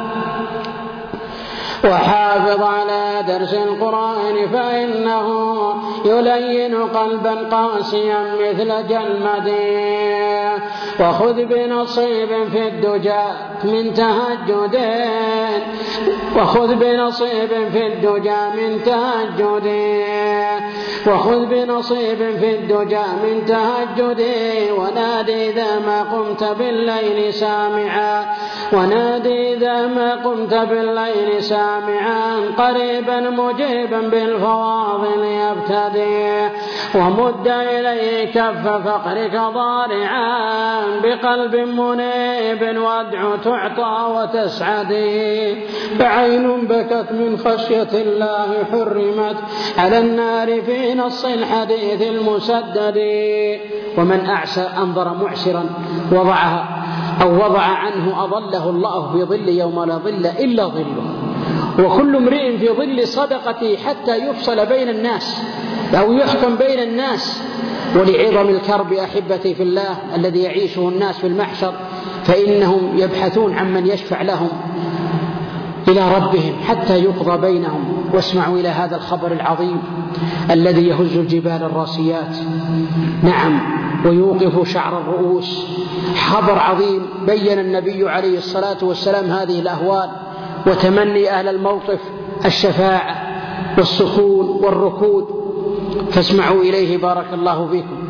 وحافظ على درس القرآن فإنه يلين قلبا قاسيا مثل جلمد، وخذ بنصيب في الدجى من تهجد، وخذ بنصيب في الدجى من تهجد، وخذ بنصيب في الدجى من تهجد، ونادي إذا ما قمت بالليل سامعا، ونادي إذا ما قمت بالليل سامعا، قريبا مجيبا بالفواضل يبتدي، ومد إليه كف فقرك ضارعا بقلب منيب، وادع تعطى وتسعدي، فعين بكت من خشية الله حرمت على النار في نص الحديث المسدد. ومن أعسى أنظر معسرا وضع عنه أظله الله في ظل يوم لا ظل إلا ظله. وكل امرئ في ظل صدقته حتى يفصل بين الناس أو يحكم بين الناس. ولعظم الكرب أحبتي في الله الذي يعيشه الناس في المحشر، فإنهم يبحثون عن من يشفع لهم إلى ربهم حتى يقضى بينهم. واسمعوا إلى هذا الخبر العظيم الذي يهز الجبال الراسيات، نعم، ويوقف شعر الرؤوس. خبر عظيم بين النبي عليه الصلاة والسلام هذه الأهوال وتمني أهل الموقف الشفاعة والسكون والركود، فاسمعوا إليه بارك الله فيكم.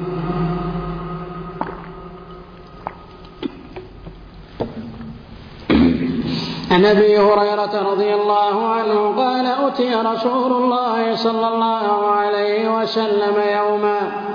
عن أبي هريرة رضي الله عنه قال أتي رسول الله صلى الله عليه وسلم يوما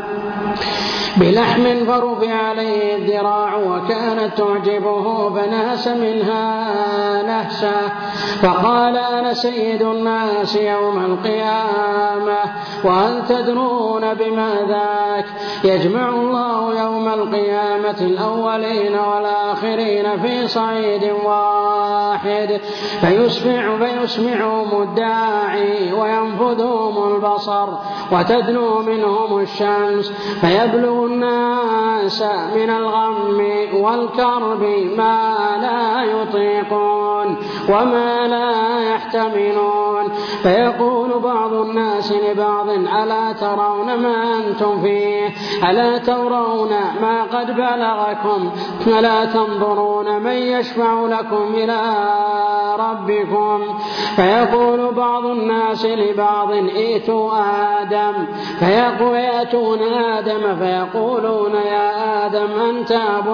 بلحم فرفع عليه الذراع وكانت تعجبه فنهس منها نهسا، فقال أنا سيد الناس يوم القيامة وهل تدرون بما ذاك؟ يجمع الله يوم القيامة الأولين والآخرين في صعيد واحد فيسمعهم الداعي وينفذهم البصر وتدنو منهم الشمس فيبلغ الناس من الغم والكرب ما لا يطيقون وما لا يحتملون، فيقول بعض الناس لبعض ألا ترون ما أنتم فيه؟ ألا ترون ما قد بلغكم؟ ألا تنظرون من يشفع لكم إلى ربكم؟ فيقول بعض الناس لبعض ائتوا آدم، فيأتون آدم فيقولون يا آدم أنت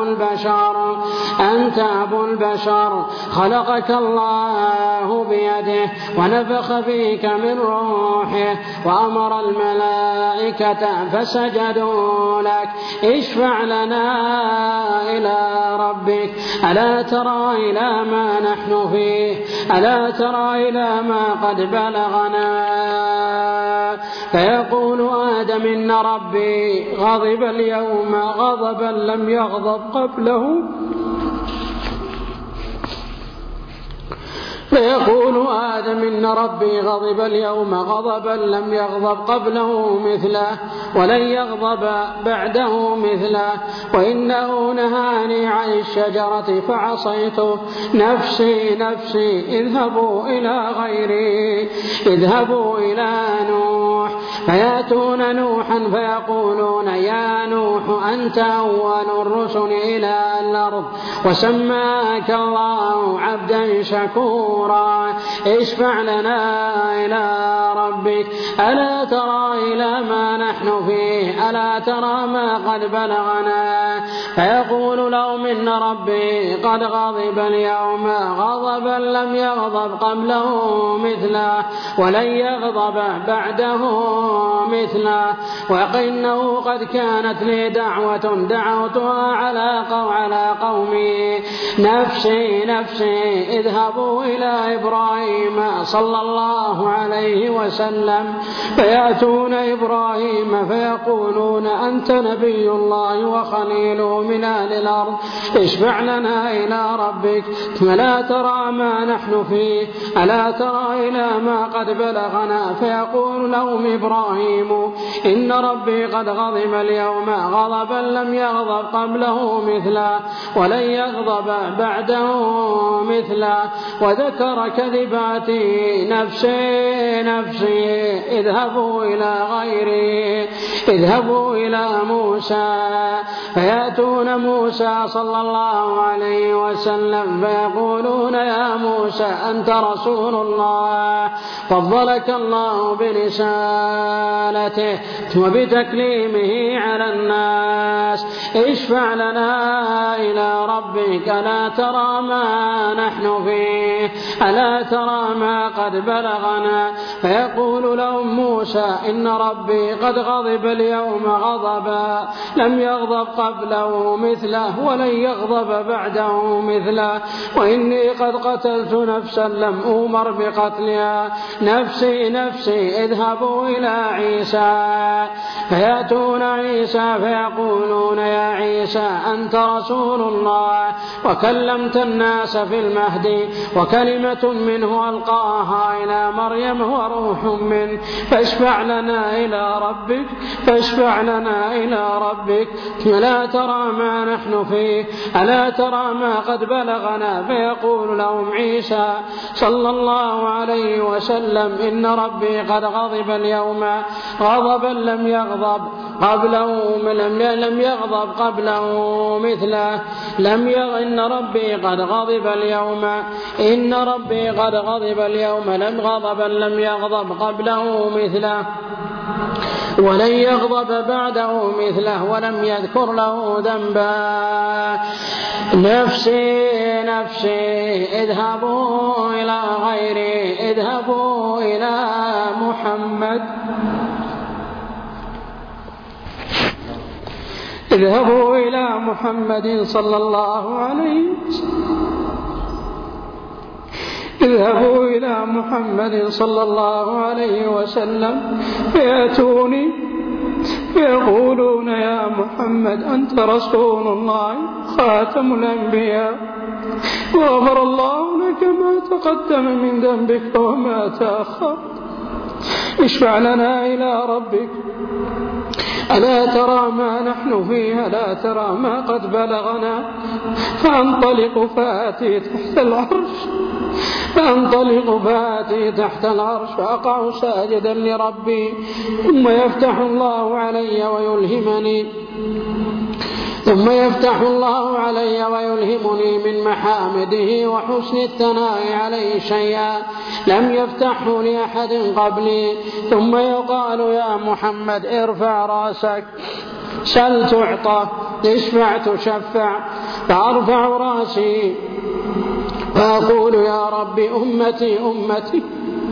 أبو البشر خلقك الله بيده ونفخ فيك من روحه وأمر الملائكة فسجدوا لك، اشفع لنا إلى ربك، ألا ترى إلى ما نحن فيه؟ ألا ترى إلى ما قد بلغنا؟ فيقول آدم إن ربي غضب اليوم غضبا لم يغضب قبله، فيقول آدم إن ربي غضب اليوم غضبا لم يغضب قبله مثله ولن يغضب بعده مثله، وإنه نهاني عن الشجرة فعصيته، نفسي نفسي اذهبوا إلى غيري، اذهبوا إلى نوح. فيأتي فيأتون نوحا فيقولون يا نوح أنت أول الرسل إلى الأرض وسماك الله عبدا شكورا اشفع لنا إلى ربك ألا ترى إلى ما نحن فيه ألا ترى ما قد بلغنا فيقول لهم إن ربي قد غضب اليوم غضبا لم يغضب قبله مثله ولن يغضب بعده مثله وإنه قد كانت لي دعوة دعوتها على قومي نفسي نفسي اذهبوا إلى إبراهيم صلى الله عليه وسلم فيأتون إبراهيم فيقولون أنت نبي الله وخليله من أهل الأرض اشفع لنا إلى ربك ألا ترى ما نحن فيه ألا ترى إلى ما قد بلغنا فيقول لهم إبراهيم إن ربي قد غضب اليوم غضبا لم يغضب قبله مثله ولن يغضب بعده مثله وذكر كذباتي نفسي نفسي اذهبوا إلى غيري اذهبوا إلى موسى فيأتون موسى صلى الله عليه وسلم فيقولون يا موسى أنت رسول الله فضلك الله برسالته وبتكليمه على الناس اشفع لنا إلى ربك ألا ترى ما نحن فيه ألا ترى ما قد بلغنا فيقول لهم موسى إن ربي قد غضب اليوم غضبا لم يغضب قبله مثله ولن يغضب بعده مثله وإني قد قتلت نفسا لم أؤمر بقتلها نفسي نفسي اذهبوا إلى عيسى فيأتون عيسى فيقولون يا عيسى أنت رسول الله وكلمت الناس في المهد وكلمة منه ألقاها إلى مريم وروح منه فاشفع لنا إلى ربك فاشفع لنا إلى ربك ألا ترى ما نحن فيه ألا ترى ما قد بلغنا فيقول لهم عيسى صلى الله عليه وسلم إن ربي قد غضب اليوم غضبا لم يغضب قبله مثله إن ربي قد غضب اليوم غضبا لم يغضب قبله مثله ولن يغضب بعده مثله ولم يذكر له ذنبا نفسي نفسي اذهبوا إلى غيري اذهبوا إلى محمد اذهبوا إلى محمد صلى الله عليه وسلم اذهبوا إلى محمد صلى الله عليه وسلم فيأتوني فيقولون يا محمد أنت رسول الله خاتم الأنبياء وغفر الله لك ما تقدم من ذنبك وما تأخر اشفع لنا إلى ربك ألا ترى ما نحن فيه ألا ترى ما قد بلغنا فأنطلق فآتي تحت العرش فأقع ساجدا لربي ثم يفتح الله علي ويلهمني من محامده وحسن الثناء عليه شيئا لم يفتحه لأحد قبلي ثم يقال يا محمد ارفع رأسك سل تعطى اشفع تشفع فأرفع رأسي فأقول يا رب أمتي أمتي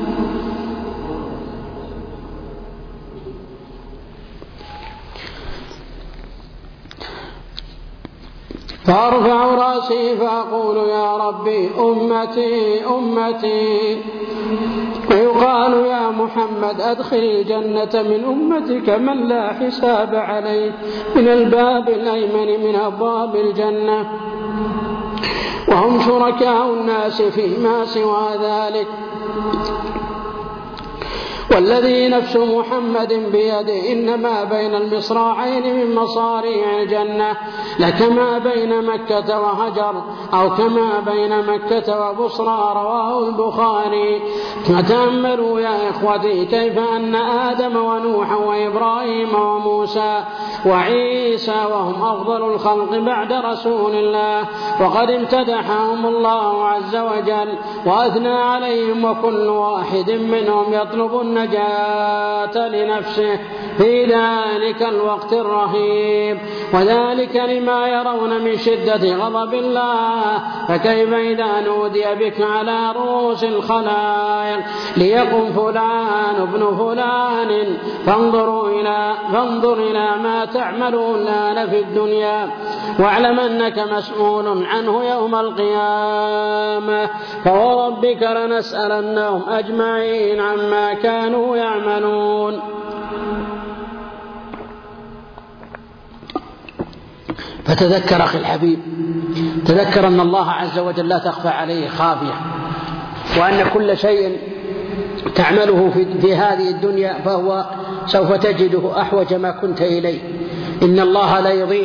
فأرفع رأسي فأقول يا ربي أمتي أمتي ويقال يا محمد أدخل الجنة من أمتك من لا حساب عليه من الباب الأيمن من أبواب الجنة وهم شركاء الناس فيما سوى ذلك والذي نفس محمد بيده إنما بين المصراعين من مصاريع الجنة لكما بين مكة وهجر أو كما بين مكة وبصرى. رواه البخاري. فتأملوا يا إخوتي كيف أن آدم ونوح وإبراهيم وموسى وعيسى وهم أفضل الخلق بعد رسول الله، وقد امتدحهم الله عز وجل وأثنى عليهم، وكل واحد منهم يطلب النجاة لنفسه في ذلك الوقت الرهيب، وذلك لما يرون من شدة غضب الله. فكيف إذا نودي بك على رؤوس الخلائق ليقم فلان ابن فلان فانظر إلى ما تعملون الآن في الدنيا واعلم أنك مسؤول عنه يوم القيامة. فوربك لنسألنهم أجمعين عما كانوا يعملون. فتذكر أخي الحبيب، تذكر أن الله عز وجل لا تخفى عليه خافية، وأن كل شيء تعمله في هذه الدنيا فهو سوف تجده أحوج ما كنت إليه. إن الله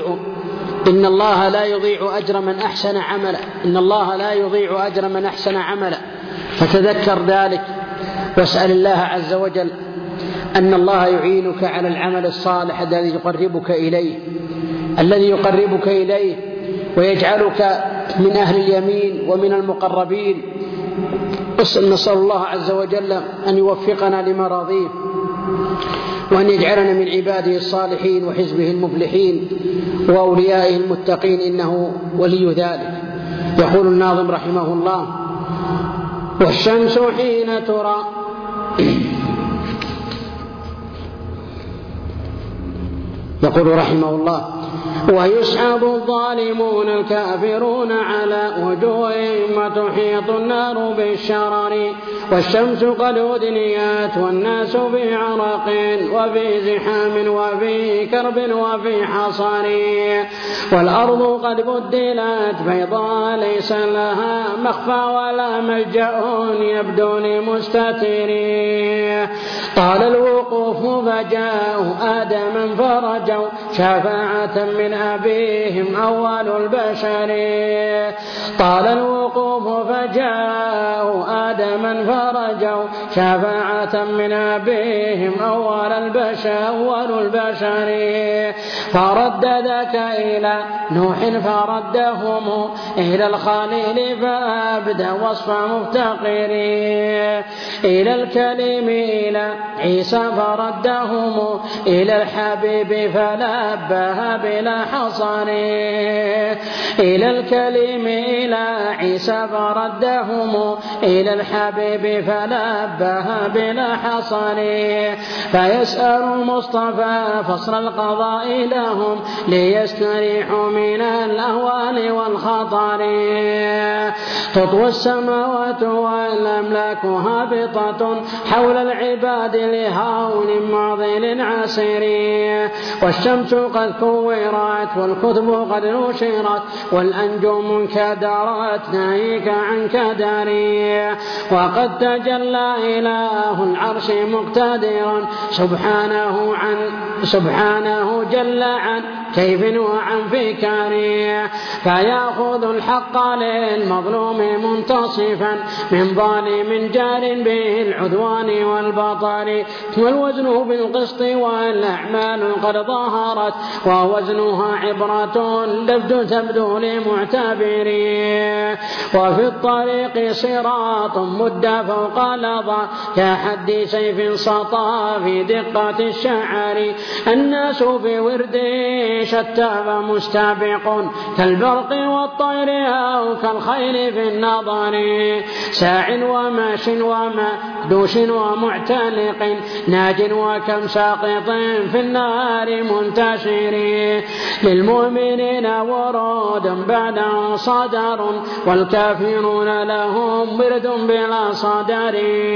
لا يضيع أجر من أحسن عملا، إن الله لا يضيع أجر من أحسن عملا. فتذكر ذلك واسأل الله عز وجل أن الله يعينك على العمل الصالح الذي يقربك إليه ويجعلك من أهل اليمين ومن المقربين. نسأل الله عز وجل أن يوفقنا لمراضيه وأن يجعلنا من عباده الصالحين وحزبه المفلحين وأوليائه المتقين، إنه ولي ذلك. يقول الناظم رحمه الله: والشمس حين ترى يقول رحمه الله: ويسحب الظالمون الكافرون على وجوههم وتحيط النار بالشرر، والشمس قد أدنيت والناس في عرق وفي زحام وفي كرب وفي حصر، والأرض قد بدلت بيضاء ليس لها مخفى ولا ملجأ يبدو لمستتر، طال الوقوف فجاءوا آدما فرجوا شفاعة من أبيهم أول البشر، طال الوقوف فجاءوا آدما فرجوا شفاعة من أبيهم أول البشر، فرد ذاك إلى نوح فردهم إلى الخليل فأبدى وصف مفتقر، إلى الكلم إلى عيسى فردهم إلى الحبيب فلبها بلا حصر، إلى الكلم إلى عيسى فردهم إلى الحبيب فلبها بلا حصر، فيسأل المصطفى فصل القضاء لهم ليستريحوا من الأهوال والخطر، تطوى السماوات والأملاك هابطة حول العباد لهون معضل عسير، والشمس قد كورت والكتب قد نشرت والأنجم انكدرت ناهيك عن كدري، وقد تجلى إله العرش مقتدرا سبحانه جل عن كيف وعن فكر، فيأخذ الحق للمظلوم منتصفا من ظالم جار به العدوان والبطر، والوزن بالقسط والأعمال قد ظهرت ووزنها عبرة تبدو لمعتبرين، وفي الطريق صراط مد فوق لظى كحد سيف سطى في دقة الشعر، الناس في ورد شتى ومستبق كالبرق والطير أو كالخيل في النظر، ساع وماش ومكدوش ومعتنق ناج وكم ساقط في النار منتشر، للمؤمنين ورود بعد صدر والكافرون لهم برد بلا صدر،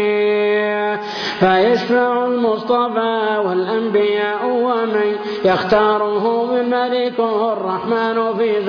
فيشفع المصطفى والأنبياء ومن يختاره من ملكه الرحمن في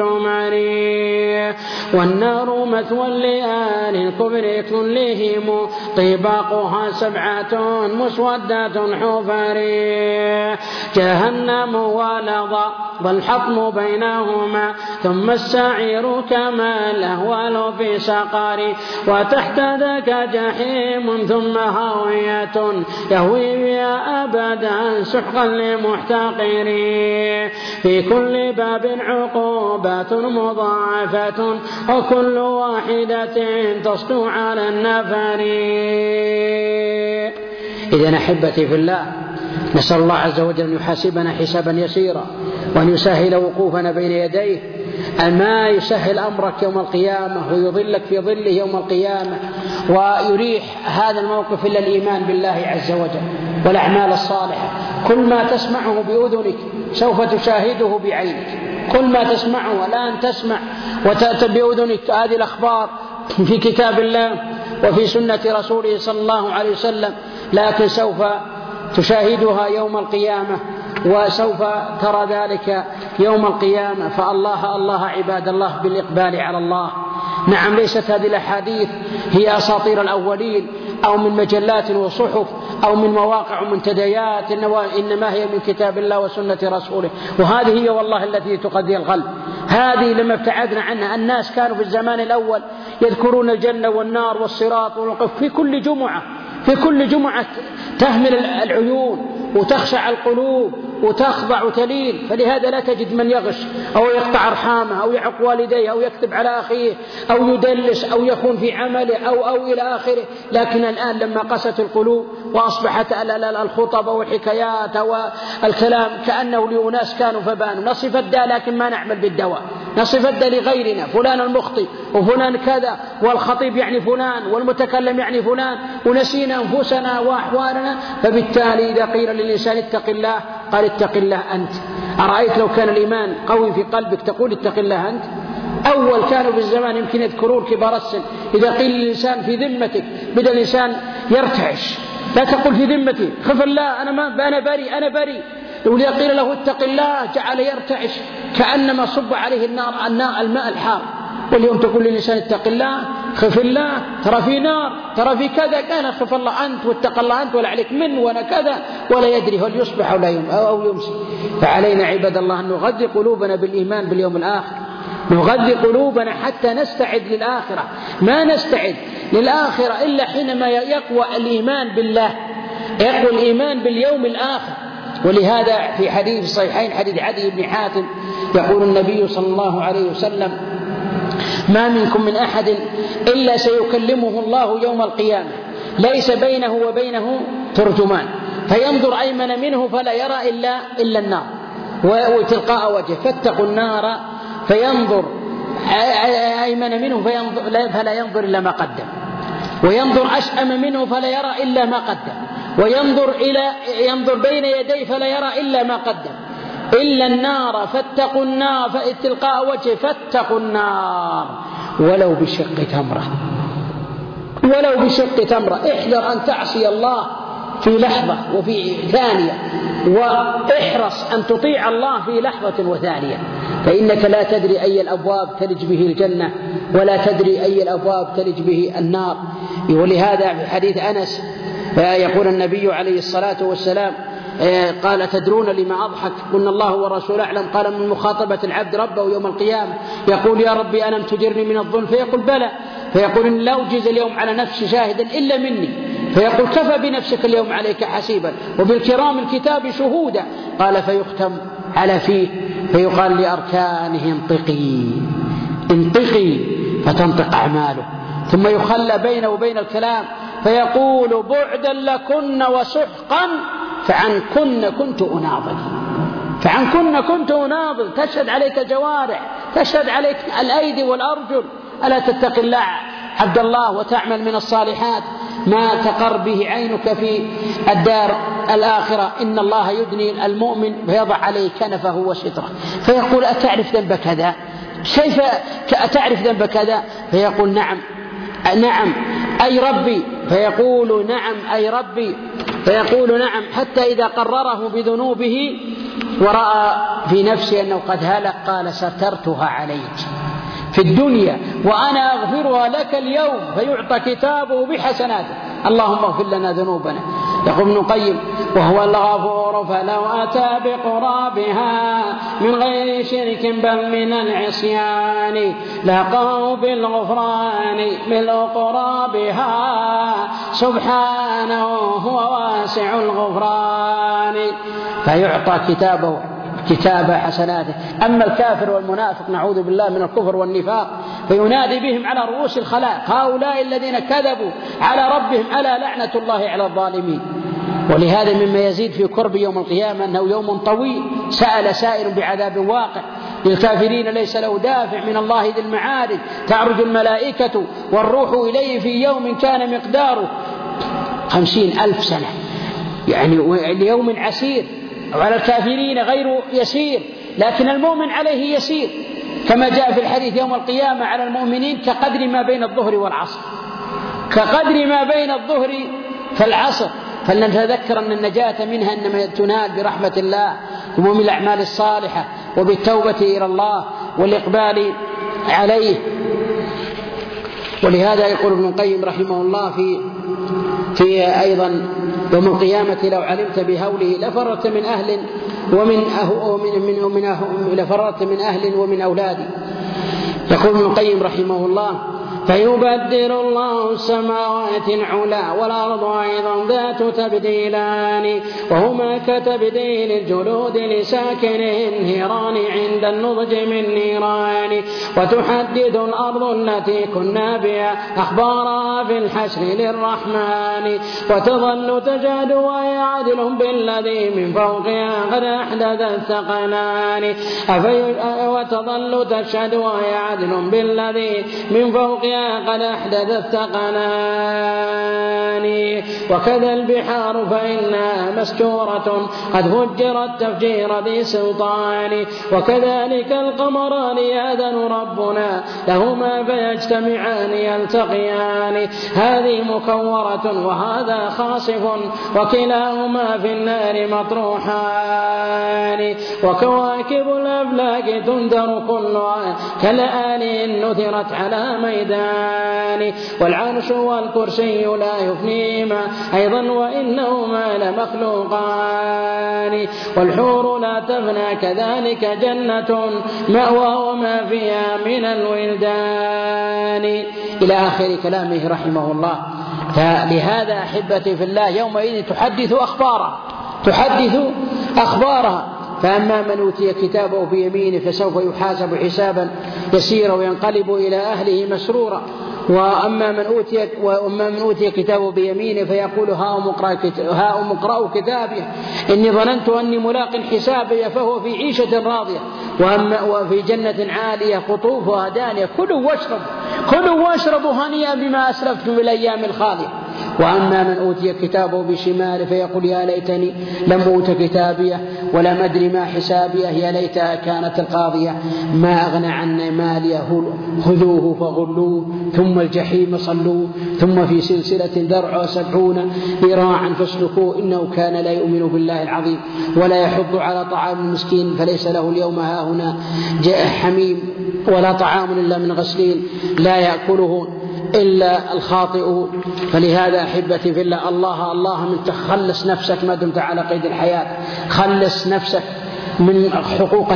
زمره، والنار مثوى لآل الكبر كلهم طباق طبقها 7 مسودات حفري جهنم ولظى والحطم بينهما ثم السعير كما الأهوال في سقر وتحت ذاك جحيم ثم هاوية يهوي بها أبدا سحقا لمحتقر في كل باب عقوبات مضاعفة وكل واحدة تصدو على النفر. إذن أحبتي في الله، نسأل الله عز وجل أن يحاسبنا حسابا يسيرا وأن يسهل وقوفنا بين يديه، أما يسهل أمرك يوم القيامة ويظلك في ظله يوم القيامة ويريح هذا الموقف إلا الإيمان بالله عز وجل والأعمال الصالحة. كل ما تسمعه بأذنك سوف تشاهده بعينك، كل ما تسمعه الآن تسمع وتأتي بأذنك هذه الأخبار في كتاب الله وفي سنة رسوله صلى الله عليه وسلم، لكن سوف تشاهدها يوم القيامة وسوف ترى ذلك يوم القيامة. فالله الله عباد الله بالإقبال على الله. نعم، ليست هذه الأحاديث هي أساطير الأولين أو من مجلات وصحف أو من مواقع ومنتديات، إنما هي من كتاب الله وسنة رسوله، وهذه هي والله التي تقضي القلب. هذه لما ابتعدنا عنها. الناس كانوا في الزمان الأول يذكرون الجنة والنار والصراط والوقف في كل جمعة تهمل العيون وتخشع القلوب وتخضع وتلين. فلهذا لا تجد من يغش أو يقطع أرحامه أو يعق والديه أو يكذب على أخيه أو يدلس أو يخون في عمله أو إلى آخره. لكن الآن لما قست القلوب وأصبحت الخطب والحكايات والكلام كأنه لأناس كانوا فبانوا، نصف الداء لكن ما نعمل بالدواء، نصف الداء لغيرنا، فلان المخطئ وفلان كذا والخطيب يعني فلان والمتكلم يعني فلان، ونسينا أنفسنا وأحوالنا. فبالتالي إذا قيل للإنسان اتق الله قال اتق الله أنت. أرأيت لو كان الإيمان قوي في قلبك تقول اتق الله أنت؟ أول كانوا في الزمان يمكن يذكرون كبار السن، إذا قيل للإنسان في ذمتك بدأ الإنسان يرتعش. لا تقول في ذمتي، خف الله، أنا بريء. وإذا قيل له اتق الله جعل يرتعش كأنما صب عليه الماء الحار. واليوم تقول للإنسان اتق الله، خف الله، ترى في نار، ترى في كذا، كان خف الله أنت واتق الله أنت، ولا عليك من ولا كذا، ولا يدري هل يصبح أو يمسي. فعلينا عباد الله أن نغذي قلوبنا بالإيمان باليوم الآخر، نغذي قلوبنا حتى نستعد للآخرة. ما نستعد للآخرة إلا حينما يقوى الإيمان بالله، يقوى الإيمان باليوم الآخر. ولهذا في حديث الصحيحين حديث عدي بن حاتم يقول النبي صلى الله عليه وسلم: ما منكم من أحد إلا سيكلمه الله يوم القيامة ليس بينه وبينه ترجمان، فينظر أيمن منه فلا يرى إلا النار وتلقاء وجهه، فاتقوا النار. فينظر أيمن منه فلا ينظر إلا ما قدم، وينظر أشأم منه فلا يرى إلا ما قدم، ينظر بين يديه فلا يرى إلا ما قدم، إلا النار. فاتقوا النار تلقاء وجهه، فاتقوا النار ولو بشق تمرة. احذر أن تعصي الله في لحظة وفي ثانية، واحرص أن تطيع الله في لحظة وثانية، فإنك لا تدري أي الأبواب تلج به الجنة ولا تدري أي الأبواب تلج به النار. ولهذا في حديث أنس يقول النبي عليه الصلاة والسلام قال: تدرون لما أضحك؟ قلنا الله ورسوله أعلم. قال: من مخاطبة العبد ربه يوم القيامة، يقول: يا ربي ألم تجرني من الظلم؟ فيقول: بلى. فيقول: إن لا أجيز اليوم على نفسي شاهدا إلا مني. فيقول: كفى بنفسك اليوم عليك حسيبا وبالكرام الكتاب شهودا. قال: فيختم على فيه فيقال لأركانه: انطقي، فتنطق أعماله، ثم يخلى بينه وبين الكلام فيقول: بعدا لكن وسحقا فعنكن كنت أناضل. تشهد عليك جوارح، تشهد عليك الأيدي والأرجل. ألا تتق الله عبد الله وتعمل من الصالحات ما تقر به عينك في الدار الآخرة؟ إن الله يدني المؤمن فيضع عليه كنفه وستره، فيقول: أتعرف ذنب كذا؟ كيف أتعرف ذنب كذا؟ فيقول: نعم أي ربي. فيقول: نعم أي ربي. فيقول: نعم، حتى إذا قرره بذنوبه ورأى في نفسه أنه قد هلك قال: سترتها عليك في الدنيا وأنا أغفرها لك اليوم. فيعطى كتابه بحسناته اللهم اغفر لنا ذنوبنا. يقول ابن القيم: وهو الغفور فلو أتى بقرابها من غير شرك بل من العصيان لقوا بالغفران ملء قرابها سبحانه هو واسع الغفران. فيعطى كتاب حسناته. أما الكافر والمنافق نعوذ بالله من الكفر والنفاق فينادي بهم على رؤوس الخلائق: هؤلاء الذين كذبوا على ربهم ألا لعنة الله على الظالمين. ولهذا مما يزيد في كرب يوم القيامة أنه يوم طويل سأل سائل بعذاب واقع للكافرين ليس له دافع من الله ذي المعارج تعرج الملائكة والروح إليه في يوم كان مقداره 50,000 سنة، يعني ليوم عسير، وعلى الكافرين غير يسير، لكن المؤمن عليه يسير، كما جاء في الحديث يوم القيامة على المؤمنين كقدر ما بين الظهر والعصر، كقدر ما بين الظهر فالعصر. فلنتذكر أن النجاة منها إنما تنال برحمة الله ومن الأعمال الصالحة وبالتوبة إلى الله والإقبال عليه. ولهذا يقول ابن القيم رحمه الله في أيضا يوم القيامة: لو علمت بهوله لفررت من أهل لفررت من أهل ومن أولادي. يقول ابن القيم رحمه الله: فيبدل الله السماوات العلا والأرض أيضا ذات تبديلان وهما كتبديل الجلود لساكن النيران عند النضج من نيران. وتحدث الأرض التي كنا بها أخبارها في الحشر للرحمن وتظل تجهد وهي عدل بالذي من فوقها قد أحدث الثقلان. وتظل تشهد وهي عدل بالذي من فوقها قد أحدث الثقلان. وكذا البحار فإنها مستورة قد فجرت تفجير ذي سلطان. وكذلك القمران يأذن ربنا لهما فيجتمعان يلتقيان. هذه مكورة وهذا خاصف وكلاهما في النار مطروحان. وكواكب الأفلاك تنذر كلها كالآلين نثرت على ميدان. والعرش والكرسي لا يفنيهما أيضا وإنهما لمخلوقان. والحور لا تفنى كذلك جنة مأوى وما فيها من الولدان، إلى آخر كلامه رحمه الله. فلهذا أحبتي في الله يومئذ تحدث أخبارها. فأما من أوتي كتابه بيمينه فسوف يحاسب حسابا يسيرا وينقلب إلى أهله مسرورا. وأما من أوتي كتابه بيمينه فيقول هاؤم اقرأوا كتابي إني ظننت أني ملاق حسابي فهو في عيشة راضية وفي جنة عالية قطوفها دانية كلوا واشربوا هنيئا بما أسلفتم في الأيام الخالية. وأما من أوتي كتابه بشماله فيقول يا ليتني لم أوت كتابيه ولم أدري ما حسابيه يا ليتها كانت القاضية ما أغنى عني ماليه خذوه فغلوه ثم الجحيم صلوه ثم في سلسلة ذرعها 70 ذراعا فاسلكوه إنه كان لا يؤمن بالله العظيم ولا يحض على طعام المسكين فليس له اليوم هاهنا حميم ولا طعام إلا من غسلين لا يأكله إلا الخاطئون. فلهذا أحبتي في الله الله من تخلص نفسك ما دمت على قيد الحياة. خلص نفسك من حقوق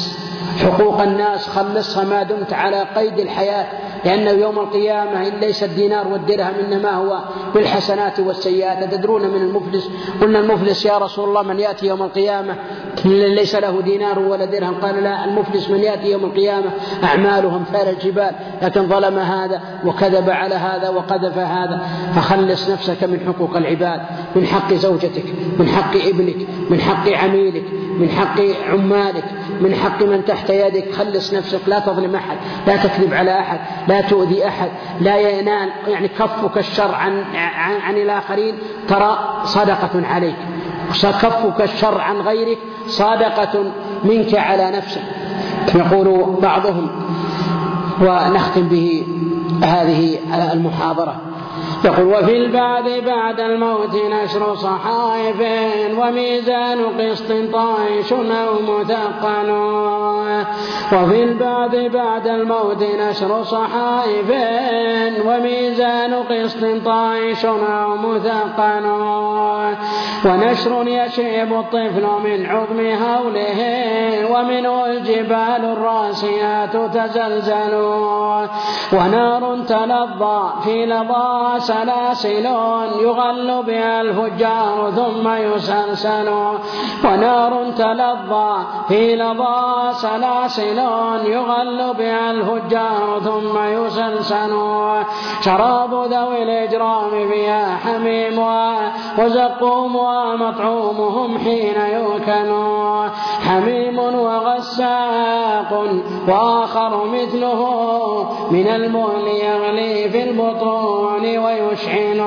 الناس خلصها ما دمت على قيد الحياة، لأنه يوم القيامة إن ليس الدينار والدرهم إنما هو بالحسنات والسيئات. تدرون من المفلس؟ قلنا المفلس يا رسول الله من يأتي يوم القيامة ليس له دينار ولا درهم. قال لا، المفلس من يأتي يوم القيامة أعماله أمثال الجبال لكن ظلم هذا وكذب على هذا وقذف هذا. فخلص نفسك من حقوق العباد، من حق زوجتك، من حق ابنك، من حق عميلك، من حق عمالك، من حق من تحت يدك. خلص نفسك، لا تظلم أحد، لا تكذب على أحد، لا تؤذي أحد، لا ينال يعني كفك الشر عن الآخرين ترى صدقة عليك، كفك الشر عن غيرك صدقة منك على نفسك. يقول بعضهم ونختم به هذه المحاضرة يقول وفي البعث بعد الموت نشر صحائف وميزان قسط طائش أو مثقل وفي البعث بعد الموت نشر صحائف وميزان قسط طائش أو مثقل ونشر يشيب الطفل من عظم هوله ومنه الجبال الراسيات تزلزل ونار تلظى في لظى سلاسل يغل بها الفجار ثم يسلسل ونار تلظى في لظى سلاسل يغل بها الفجار ثم يسلسل شراب ذوي الإجرام فيها حميم وزقوم ومطعومهم حين يوكلوا حميم وغساق وآخر مثله من المهل يغلي في البطون ويشحن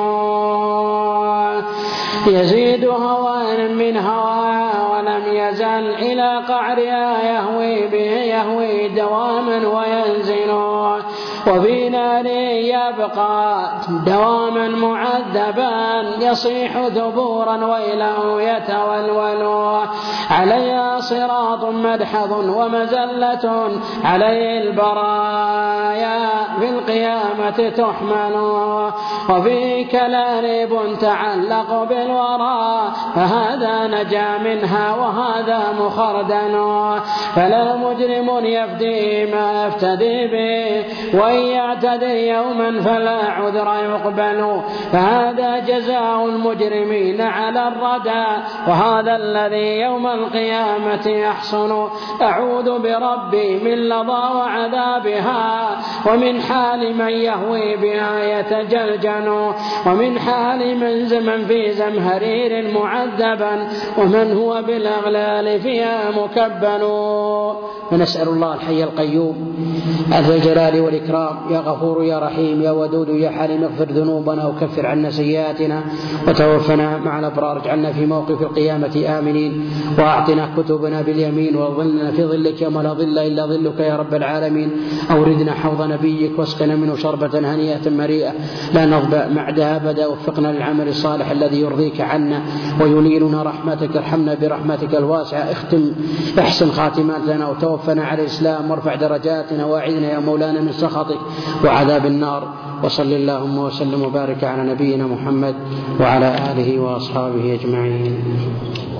يزيد هوان من هوى ولم يزل إلى قعرها يهوي به يهوي دواما وينزل وفي نار يبقى دواما معذبا يصيح ذبورا ويله يتولول عليها صراط مدحض ومزلة عليه البرايا في القيامة تحمل وفي كلاليب تعلق بالورى فهذا نجا منها وهذا مخردل فلا مجرم يفدي ما يفتدي به وإن يعتدي يوما فلا عذر يقبل فهذا جزاء المجرمين على الردى وهذا الذي يوم القيامة يحصل أعوذ بربي من لظى وعذابها ومن حال من يهوي بها يتجلجل ومن حال من زمن في زمهرير معذبا ومن هو بالأغلال فيها مكبل. ونسأل الله الحي القيوم ذا الجلال والإكرام يا غفور يا رحيم يا ودود يا حليم اغفر ذنوبنا وكفر عنا سيئاتنا وتوفنا مع الأبرار اجعلنا في موقف القيامة آمنين وأعطنا كتبنا باليمين وظلنا في ظلك يوم لا ظل إلا ظلك يا رب العالمين أوردنا حوض نبيك واسقنا منه شربة هنيئة مريئة لا نظبأ بعدها أبدا وفقنا للعمل الصالح الذي يرضيك عنا وينيلنا رحمتك ارحمنا برحمتك الواسعة احسن خاتماتنا وتوفنا على الإسلام وارفع درجاتنا واعذنا يا مولانا من سخطك وعذاب النار. وصل اللهم وسلم وبارك على نبينا محمد وعلى آله وأصحابه أجمعين.